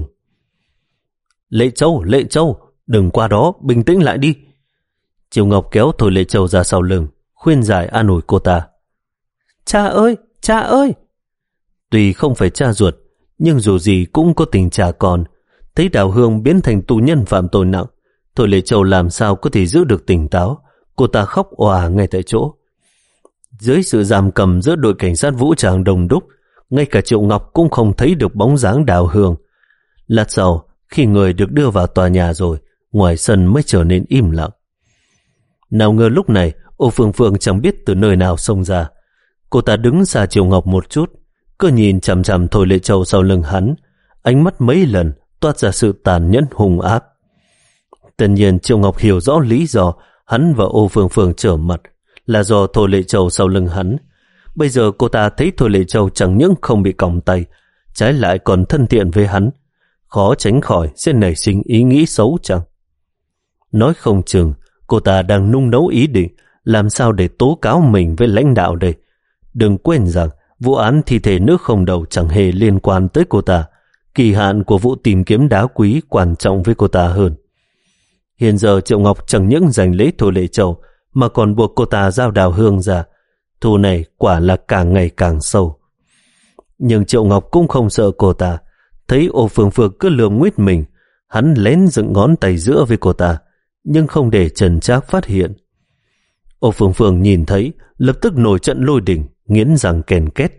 "Lệ Châu, Lệ Châu, đừng qua đó, bình tĩnh lại đi." Triệu Ngọc kéo Thôi Lệ Châu ra sau lưng, khuyên giải an ủi cô ta. "Cha ơi, cha ơi!" Tuy không phải cha ruột, nhưng dù gì cũng có tình cha con. Thấy Đào Hương biến thành tù nhân phạm tội nặng, Thôi Lệ Châu làm sao có thể giữ được tỉnh táo. Cô ta khóc òa ngay tại chỗ. Dưới sự giam cầm giữa đội cảnh sát vũ trang đông đúc, ngay cả Triệu Ngọc cũng không thấy được bóng dáng Đào Hương. Lát sau, khi người được đưa vào tòa nhà rồi, ngoài sân mới trở nên im lặng. Nào ngờ lúc này, Ô Phương Phương chẳng biết từ nơi nào xông ra. Cô ta đứng xa Triệu Ngọc một chút, cứ nhìn chằm chằm Thôi Lệ Châu sau lưng hắn, ánh mắt mấy lần toát ra sự tàn nhẫn hung ác. Tất nhiên Triệu Ngọc hiểu rõ lý do hắn và Ô Phương Phương trở mặt là do Thôi Lệ Châu sau lưng hắn. Bây giờ cô ta thấy Thôi Lệ Châu chẳng những không bị còng tay, trái lại còn thân thiện với hắn, khó tránh khỏi sẽ nảy sinh ý nghĩ xấu chăng? Nói không chừng cô ta đang nung nấu ý định làm sao để tố cáo mình với lãnh đạo đây. Đừng quên rằng vụ án thi thể nữ không đầu chẳng hề liên quan tới cô ta. Kỳ hạn của vụ tìm kiếm đá quý quan trọng với cô ta hơn. Hiện giờ Triệu Ngọc chẳng những giành lấy Thôi Lệ Châu mà còn buộc cô ta giao Đào Hương ra. Thù này quả là càng ngày càng sâu. Nhưng Triệu Ngọc cũng không sợ cô ta. Thấy Ô Phương Phương cứ lườm nguyết mình, hắn lén dựng ngón tay giữa với cô ta, nhưng không để Trần Trác phát hiện. Ô Phương Phương nhìn thấy, lập tức nổi trận lôi đình, nghiến răng ken két.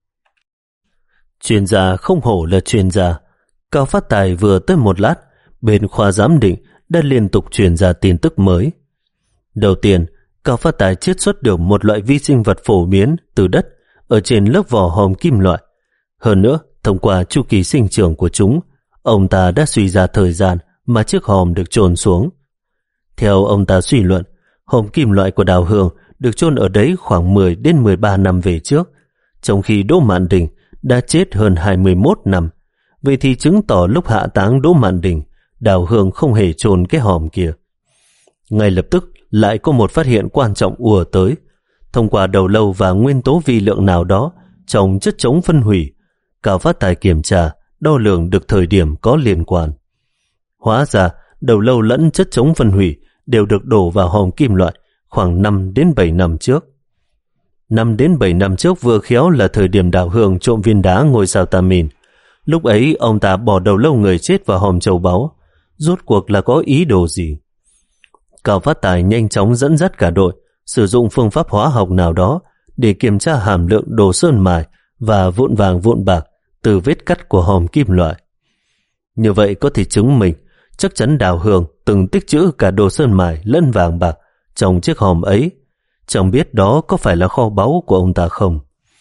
Chuyên gia không hổ là chuyên gia. Cao Phát Tài vừa tới một lát, bên khoa giám định đã liên tục truyền ra tin tức mới. Đầu tiên, Cao Phát Tài chiết xuất được một loại vi sinh vật phổ biến từ đất ở trên lớp vỏ hòm kim loại. Hơn nữa, thông qua chu kỳ sinh trưởng của chúng, ông ta đã suy ra thời gian mà chiếc hòm được chôn xuống. Theo ông ta suy luận, hòm kim loại của Đào Hương được chôn ở đấy khoảng mười đến mười ba năm về trước, trong khi Đỗ Mạn Đình đã chết hơn hai mươi mốt năm. Vậy thì chứng tỏ lúc hạ táng Đỗ Mạn Đình, Đào Hương không hề chôn cái hòm kia. Ngay lập tức lại có một phát hiện quan trọng ùa tới. Thông qua đầu lâu và nguyên tố vi lượng nào đó trong chất chống phân hủy, Cao Phát Tài kiểm tra, đo lường được thời điểm có liên quan. Hóa ra, đầu lâu lẫn chất chống phân hủy đều được đổ vào hòm kim loại khoảng năm đến bảy năm trước. năm đến bảy năm trước vừa khéo là thời điểm Đào Hương trộm viên đá ngôi sao Tam Min. Lúc ấy ông ta bỏ đầu lâu người chết vào hòm châu báu. Rốt cuộc là có ý đồ gì? Cao Phát Tài nhanh chóng dẫn dắt cả đội sử dụng phương pháp hóa học nào đó để kiểm tra hàm lượng đồ sơn mài và vụn vàng vụn bạc từ vết cắt của hòm kim loại. Như vậy có thể chứng minh chắc chắn Đào Hương từng tích trữ cả đồ sơn mài lẫn vàng bạc trong chiếc hòm ấy. Chẳng biết đó có phải là kho báu của ông ta không?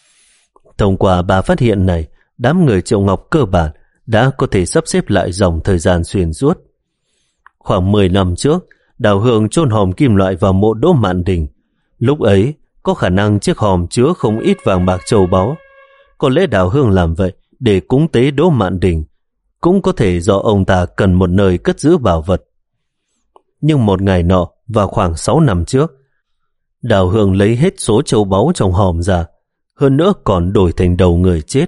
Thông qua ba phát hiện này, đám người Triệu Ngọc cơ bản đã có thể sắp xếp lại dòng thời gian xuyên suốt. Khoảng mười năm trước, Đào Hương chôn hòm kim loại vào mộ Đỗ Mạn Đình. Lúc ấy, có khả năng chiếc hòm chứa không ít vàng bạc châu báu. Có lẽ Đào Hương làm vậy để cúng tế Đỗ Mạn Đình, cũng có thể do ông ta cần một nơi cất giữ bảo vật. Nhưng một ngày nọ, vào khoảng sáu năm trước, Đào Hương lấy hết số châu báu trong hòm ra, hơn nữa còn đổi thành đầu người chết.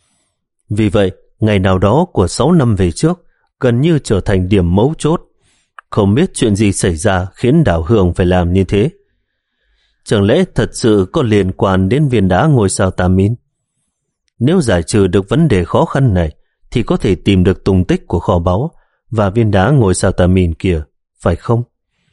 Vì vậy, ngày nào đó của sáu năm về trước gần như trở thành điểm mấu chốt. Không biết chuyện gì xảy ra khiến Đào Hương phải làm như thế. Chẳng lẽ thật sự có liên quan đến viên đá ngôi sao Tam Min? Nếu giải trừ được vấn đề khó khăn này thì có thể tìm được tung tích của kho báu và viên đá ngôi sao Tam Min kia, phải không?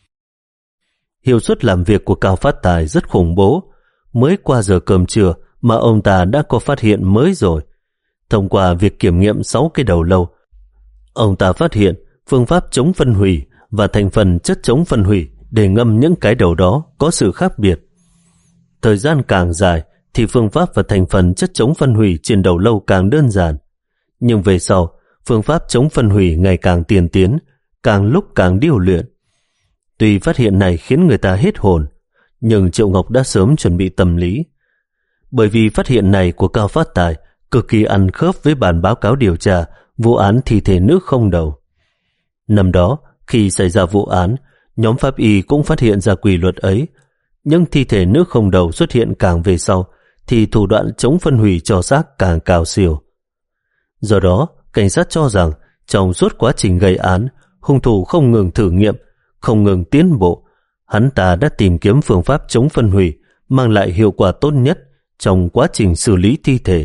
Hiệu suất làm việc của Cao Phát Tài rất khủng bố. Mới qua giờ cơm trưa mà ông ta đã có phát hiện mới rồi. Thông qua việc kiểm nghiệm sáu cái đầu lâu, ông ta phát hiện phương pháp chống phân hủy và thành phần chất chống phân hủy để ngâm những cái đầu đó có sự khác biệt. Thời gian càng dài thì phương pháp và thành phần chất chống phân hủy trên đầu lâu càng đơn giản. Nhưng về sau, phương pháp chống phân hủy ngày càng tiên tiến, càng lúc càng điêu luyện. Tuy phát hiện này khiến người ta hết hồn, nhưng Triệu Ngọc đã sớm chuẩn bị tâm lý. Bởi vì phát hiện này của Cao Phát Tài cực kỳ ăn khớp với bản báo cáo điều tra vụ án thi thể nữ không đầu. Năm đó, khi xảy ra vụ án, nhóm pháp y cũng phát hiện ra quy luật ấy. Nhưng thi thể nữ không đầu xuất hiện càng về sau, thì thủ đoạn chống phân hủy cho xác càng cao siêu. Do đó, cảnh sát cho rằng trong suốt quá trình gây án, hung thủ không ngừng thử nghiệm, không ngừng tiến bộ. Hắn ta đã tìm kiếm phương pháp chống phân hủy mang lại hiệu quả tốt nhất trong quá trình xử lý thi thể.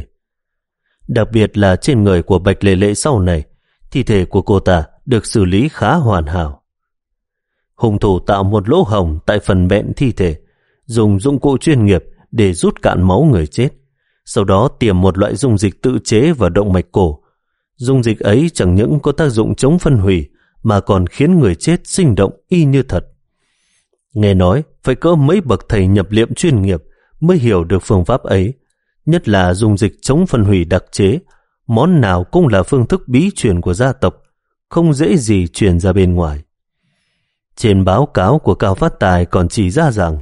Đặc biệt là trên người của Bạch Lệ Lệ sau này, thi thể của cô ta được xử lý khá hoàn hảo. Hung thủ tạo một lỗ hổng tại phần bẹn thi thể, dùng dụng cụ chuyên nghiệp để rút cạn máu người chết, sau đó tiềm một loại dung dịch tự chế vào động mạch cổ. Dung dịch ấy chẳng những có tác dụng chống phân hủy mà còn khiến người chết sinh động y như thật. Nghe nói phải cỡ mấy bậc thầy nhập liệm chuyên nghiệp mới hiểu được phương pháp ấy, nhất là dung dịch chống phân hủy đặc chế. Món nào cũng là phương thức bí truyền của gia tộc, không dễ gì truyền ra bên ngoài. Trên báo cáo của Cao Phát Tài còn chỉ ra rằng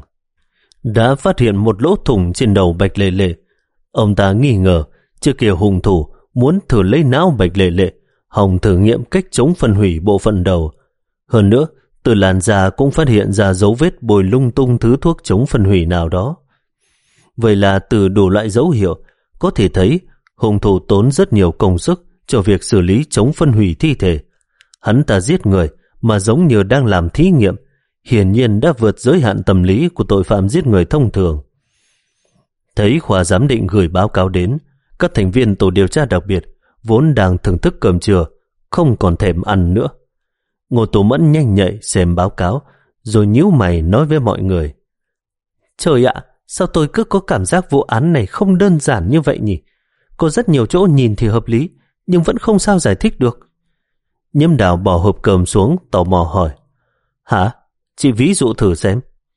đã phát hiện một lỗ thủng trên đầu Bạch Lệ Lệ. Ông ta nghi ngờ trước kia hung thủ muốn thử lấy não Bạch Lệ Lệ, hòng thử nghiệm cách chống phân hủy bộ phận đầu. Hơn nữa, từ làn da cũng phát hiện ra dấu vết bôi lung tung thứ thuốc chống phân hủy nào đó. Vậy là từ đủ loại dấu hiệu có thể thấy hung thủ tốn rất nhiều công sức cho việc xử lý chống phân hủy thi thể. Hắn ta giết người mà giống như đang làm thí nghiệm, hiển nhiên đã vượt giới hạn tâm lý của tội phạm giết người thông thường. Thấy khoa giám định gửi báo cáo đến, Các thành viên tổ điều tra đặc biệt vốn đang thưởng thức cơm trưa không còn thèm ăn nữa. Ngô Tú Mẫn nhanh nhạy xem báo cáo rồi nhíu mày nói với mọi người: Trời ạ, sao tôi cứ có cảm giác vụ án này không đơn giản như vậy nhỉ? Có rất nhiều chỗ nhìn thì hợp lý, nhưng vẫn không sao giải thích được. Nhiễm Đào bỏ hộp cơm xuống, tò mò hỏi: Hả? Chị ví dụ thử xem.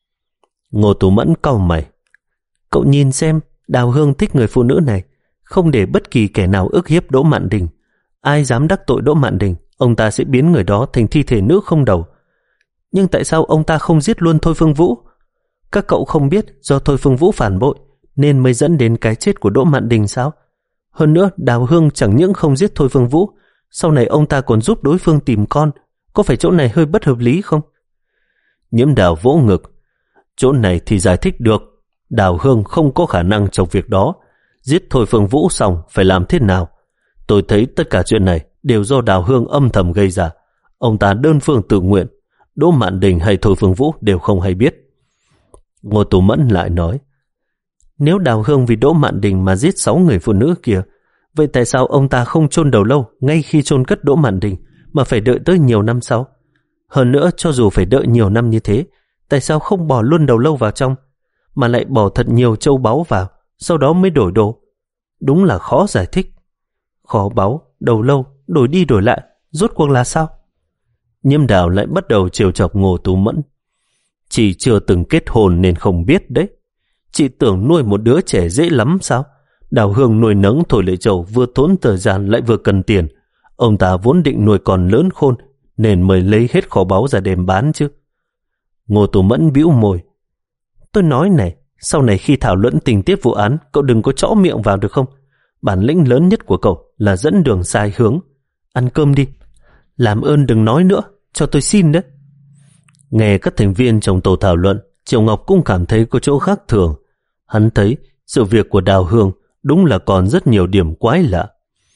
Ngô Tú Mẫn cau mày: Cậu nhìn xem, Đào Hương thích người phụ nữ này, không để bất kỳ kẻ nào ức hiếp Đỗ Mạn Đình. Ai dám đắc tội Đỗ Mạn Đình, ông ta sẽ biến người đó thành thi thể nữ không đầu. Nhưng tại sao ông ta không giết luôn Thôi Phương Vũ? Các cậu không biết do Thôi Phương Vũ phản bội nên mới dẫn đến cái chết của Đỗ Mạn Đình sao? Hơn nữa, Đào Hương chẳng những không giết Thôi Phương Vũ, sau này ông ta còn giúp đối phương tìm con. Có phải chỗ này hơi bất hợp lý không? Nhiễm Đào vỗ ngực: Chỗ này thì giải thích được. Đào Hương không có khả năng trong việc đó. Giết Thôi Phương Vũ xong phải làm thế nào? Tôi thấy tất cả chuyện này đều do Đào Hương âm thầm gây ra. Ông ta đơn phương tự nguyện. Đỗ Mạn Đình hay Thôi Phương Vũ đều không hay biết. Ngô Tú Mẫn lại nói: Nếu Đào Hương vì Đỗ Mạn Đình mà giết sáu người phụ nữ kia, vậy tại sao ông ta không chôn đầu lâu ngay khi chôn cất Đỗ Mạn Đình mà phải đợi tới nhiều năm sau? Hơn nữa, cho dù phải đợi nhiều năm như thế, tại sao không bỏ luôn đầu lâu vào trong, mà lại bỏ thật nhiều châu báu vào, sau đó mới đổi đồ? Đúng là khó giải thích. Kho báu, đầu lâu, đổi đi đổi lại, rốt cuộc là sao? Nhiễm Đào lại bắt đầu trêu chọc Ngô Tú Mẫn: Chị chưa từng kết hôn nên không biết đấy. Chị tưởng nuôi một đứa trẻ dễ lắm sao? Đào Hương nuôi nấng Thôi Lệ Châu vừa tốn thời gian lại vừa cần tiền. Ông ta vốn định nuôi con lớn khôn nên mới lấy hết kho báu ra đem bán chứ. Ngô Tú Mẫn bĩu môi: Tôi nói này, sau này khi thảo luận tình tiết vụ án, cậu đừng có chõ miệng vào được không? Bản lĩnh lớn nhất của cậu là dẫn đường sai hướng. Ăn cơm đi. Làm ơn đừng nói nữa, cho tôi xin đấy. Nghe các thành viên trong tổ thảo luận, Triệu Ngọc cũng cảm thấy có chỗ khác thường. Hắn thấy sự việc của Đào Hương đúng là còn rất nhiều điểm quái lạ.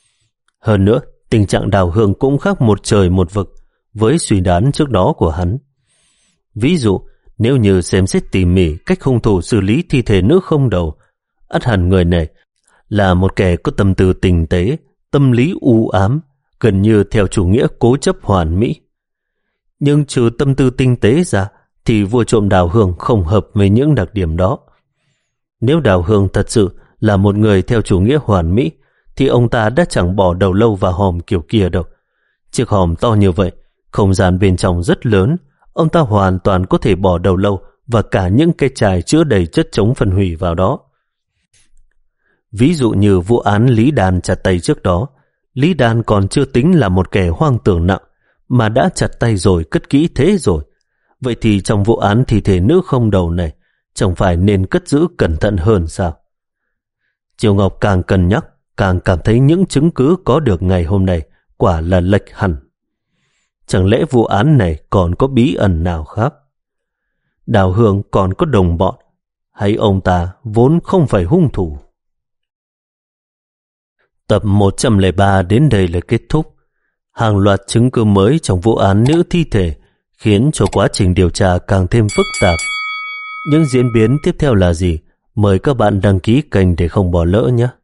Hơn nữa, tình trạng Đào Hương cũng khác một trời một vực với suy đoán trước đó của hắn. Ví dụ, nếu như xem xét tỉ mỉ cách hung thủ xử lý thi thể nữ không đầu, ắt hẳn người này là một kẻ có tâm tư tinh tế, tâm lý u ám, gần như theo chủ nghĩa cố chấp hoàn mỹ. Nhưng trừ tâm tư tinh tế ra, thì vua trộm Đào Hương không hợp với những đặc điểm đó. Nếu Đào Hương thật sự là một người theo chủ nghĩa hoàn mỹ, thì ông ta đã chẳng bỏ đầu lâu vào hòm kiểu kia đâu. Chiếc hòm to như vậy, không gian bên trong rất lớn, ông ta hoàn toàn có thể bỏ đầu lâu và cả những cái chai chứa đầy chất chống phân hủy vào đó. Ví dụ như vụ án Lý Đan chặt tay trước đó, Lý Đan còn chưa tính là một kẻ hoang tưởng nặng, mà đã chặt tay rồi cất kỹ thế rồi. Vậy thì trong vụ án thi thể nữ không đầu này, chẳng phải nên cất giữ cẩn thận hơn sao? Triều Ngọc càng cân nhắc, càng cảm thấy những chứng cứ có được ngày hôm nay quả là lệch hẳn. Chẳng lẽ vụ án này còn có bí ẩn nào khác? Đào Hương còn có đồng bọn, hay ông ta vốn không phải hung thủ? Tập một trăm lẻ ba đến đây là kết thúc. Hàng loạt chứng cứ mới trong vụ án nữ thi thể khiến cho quá trình điều tra càng thêm phức tạp. Những diễn biến tiếp theo là gì? Mời các bạn đăng ký kênh để không bỏ lỡ nhé.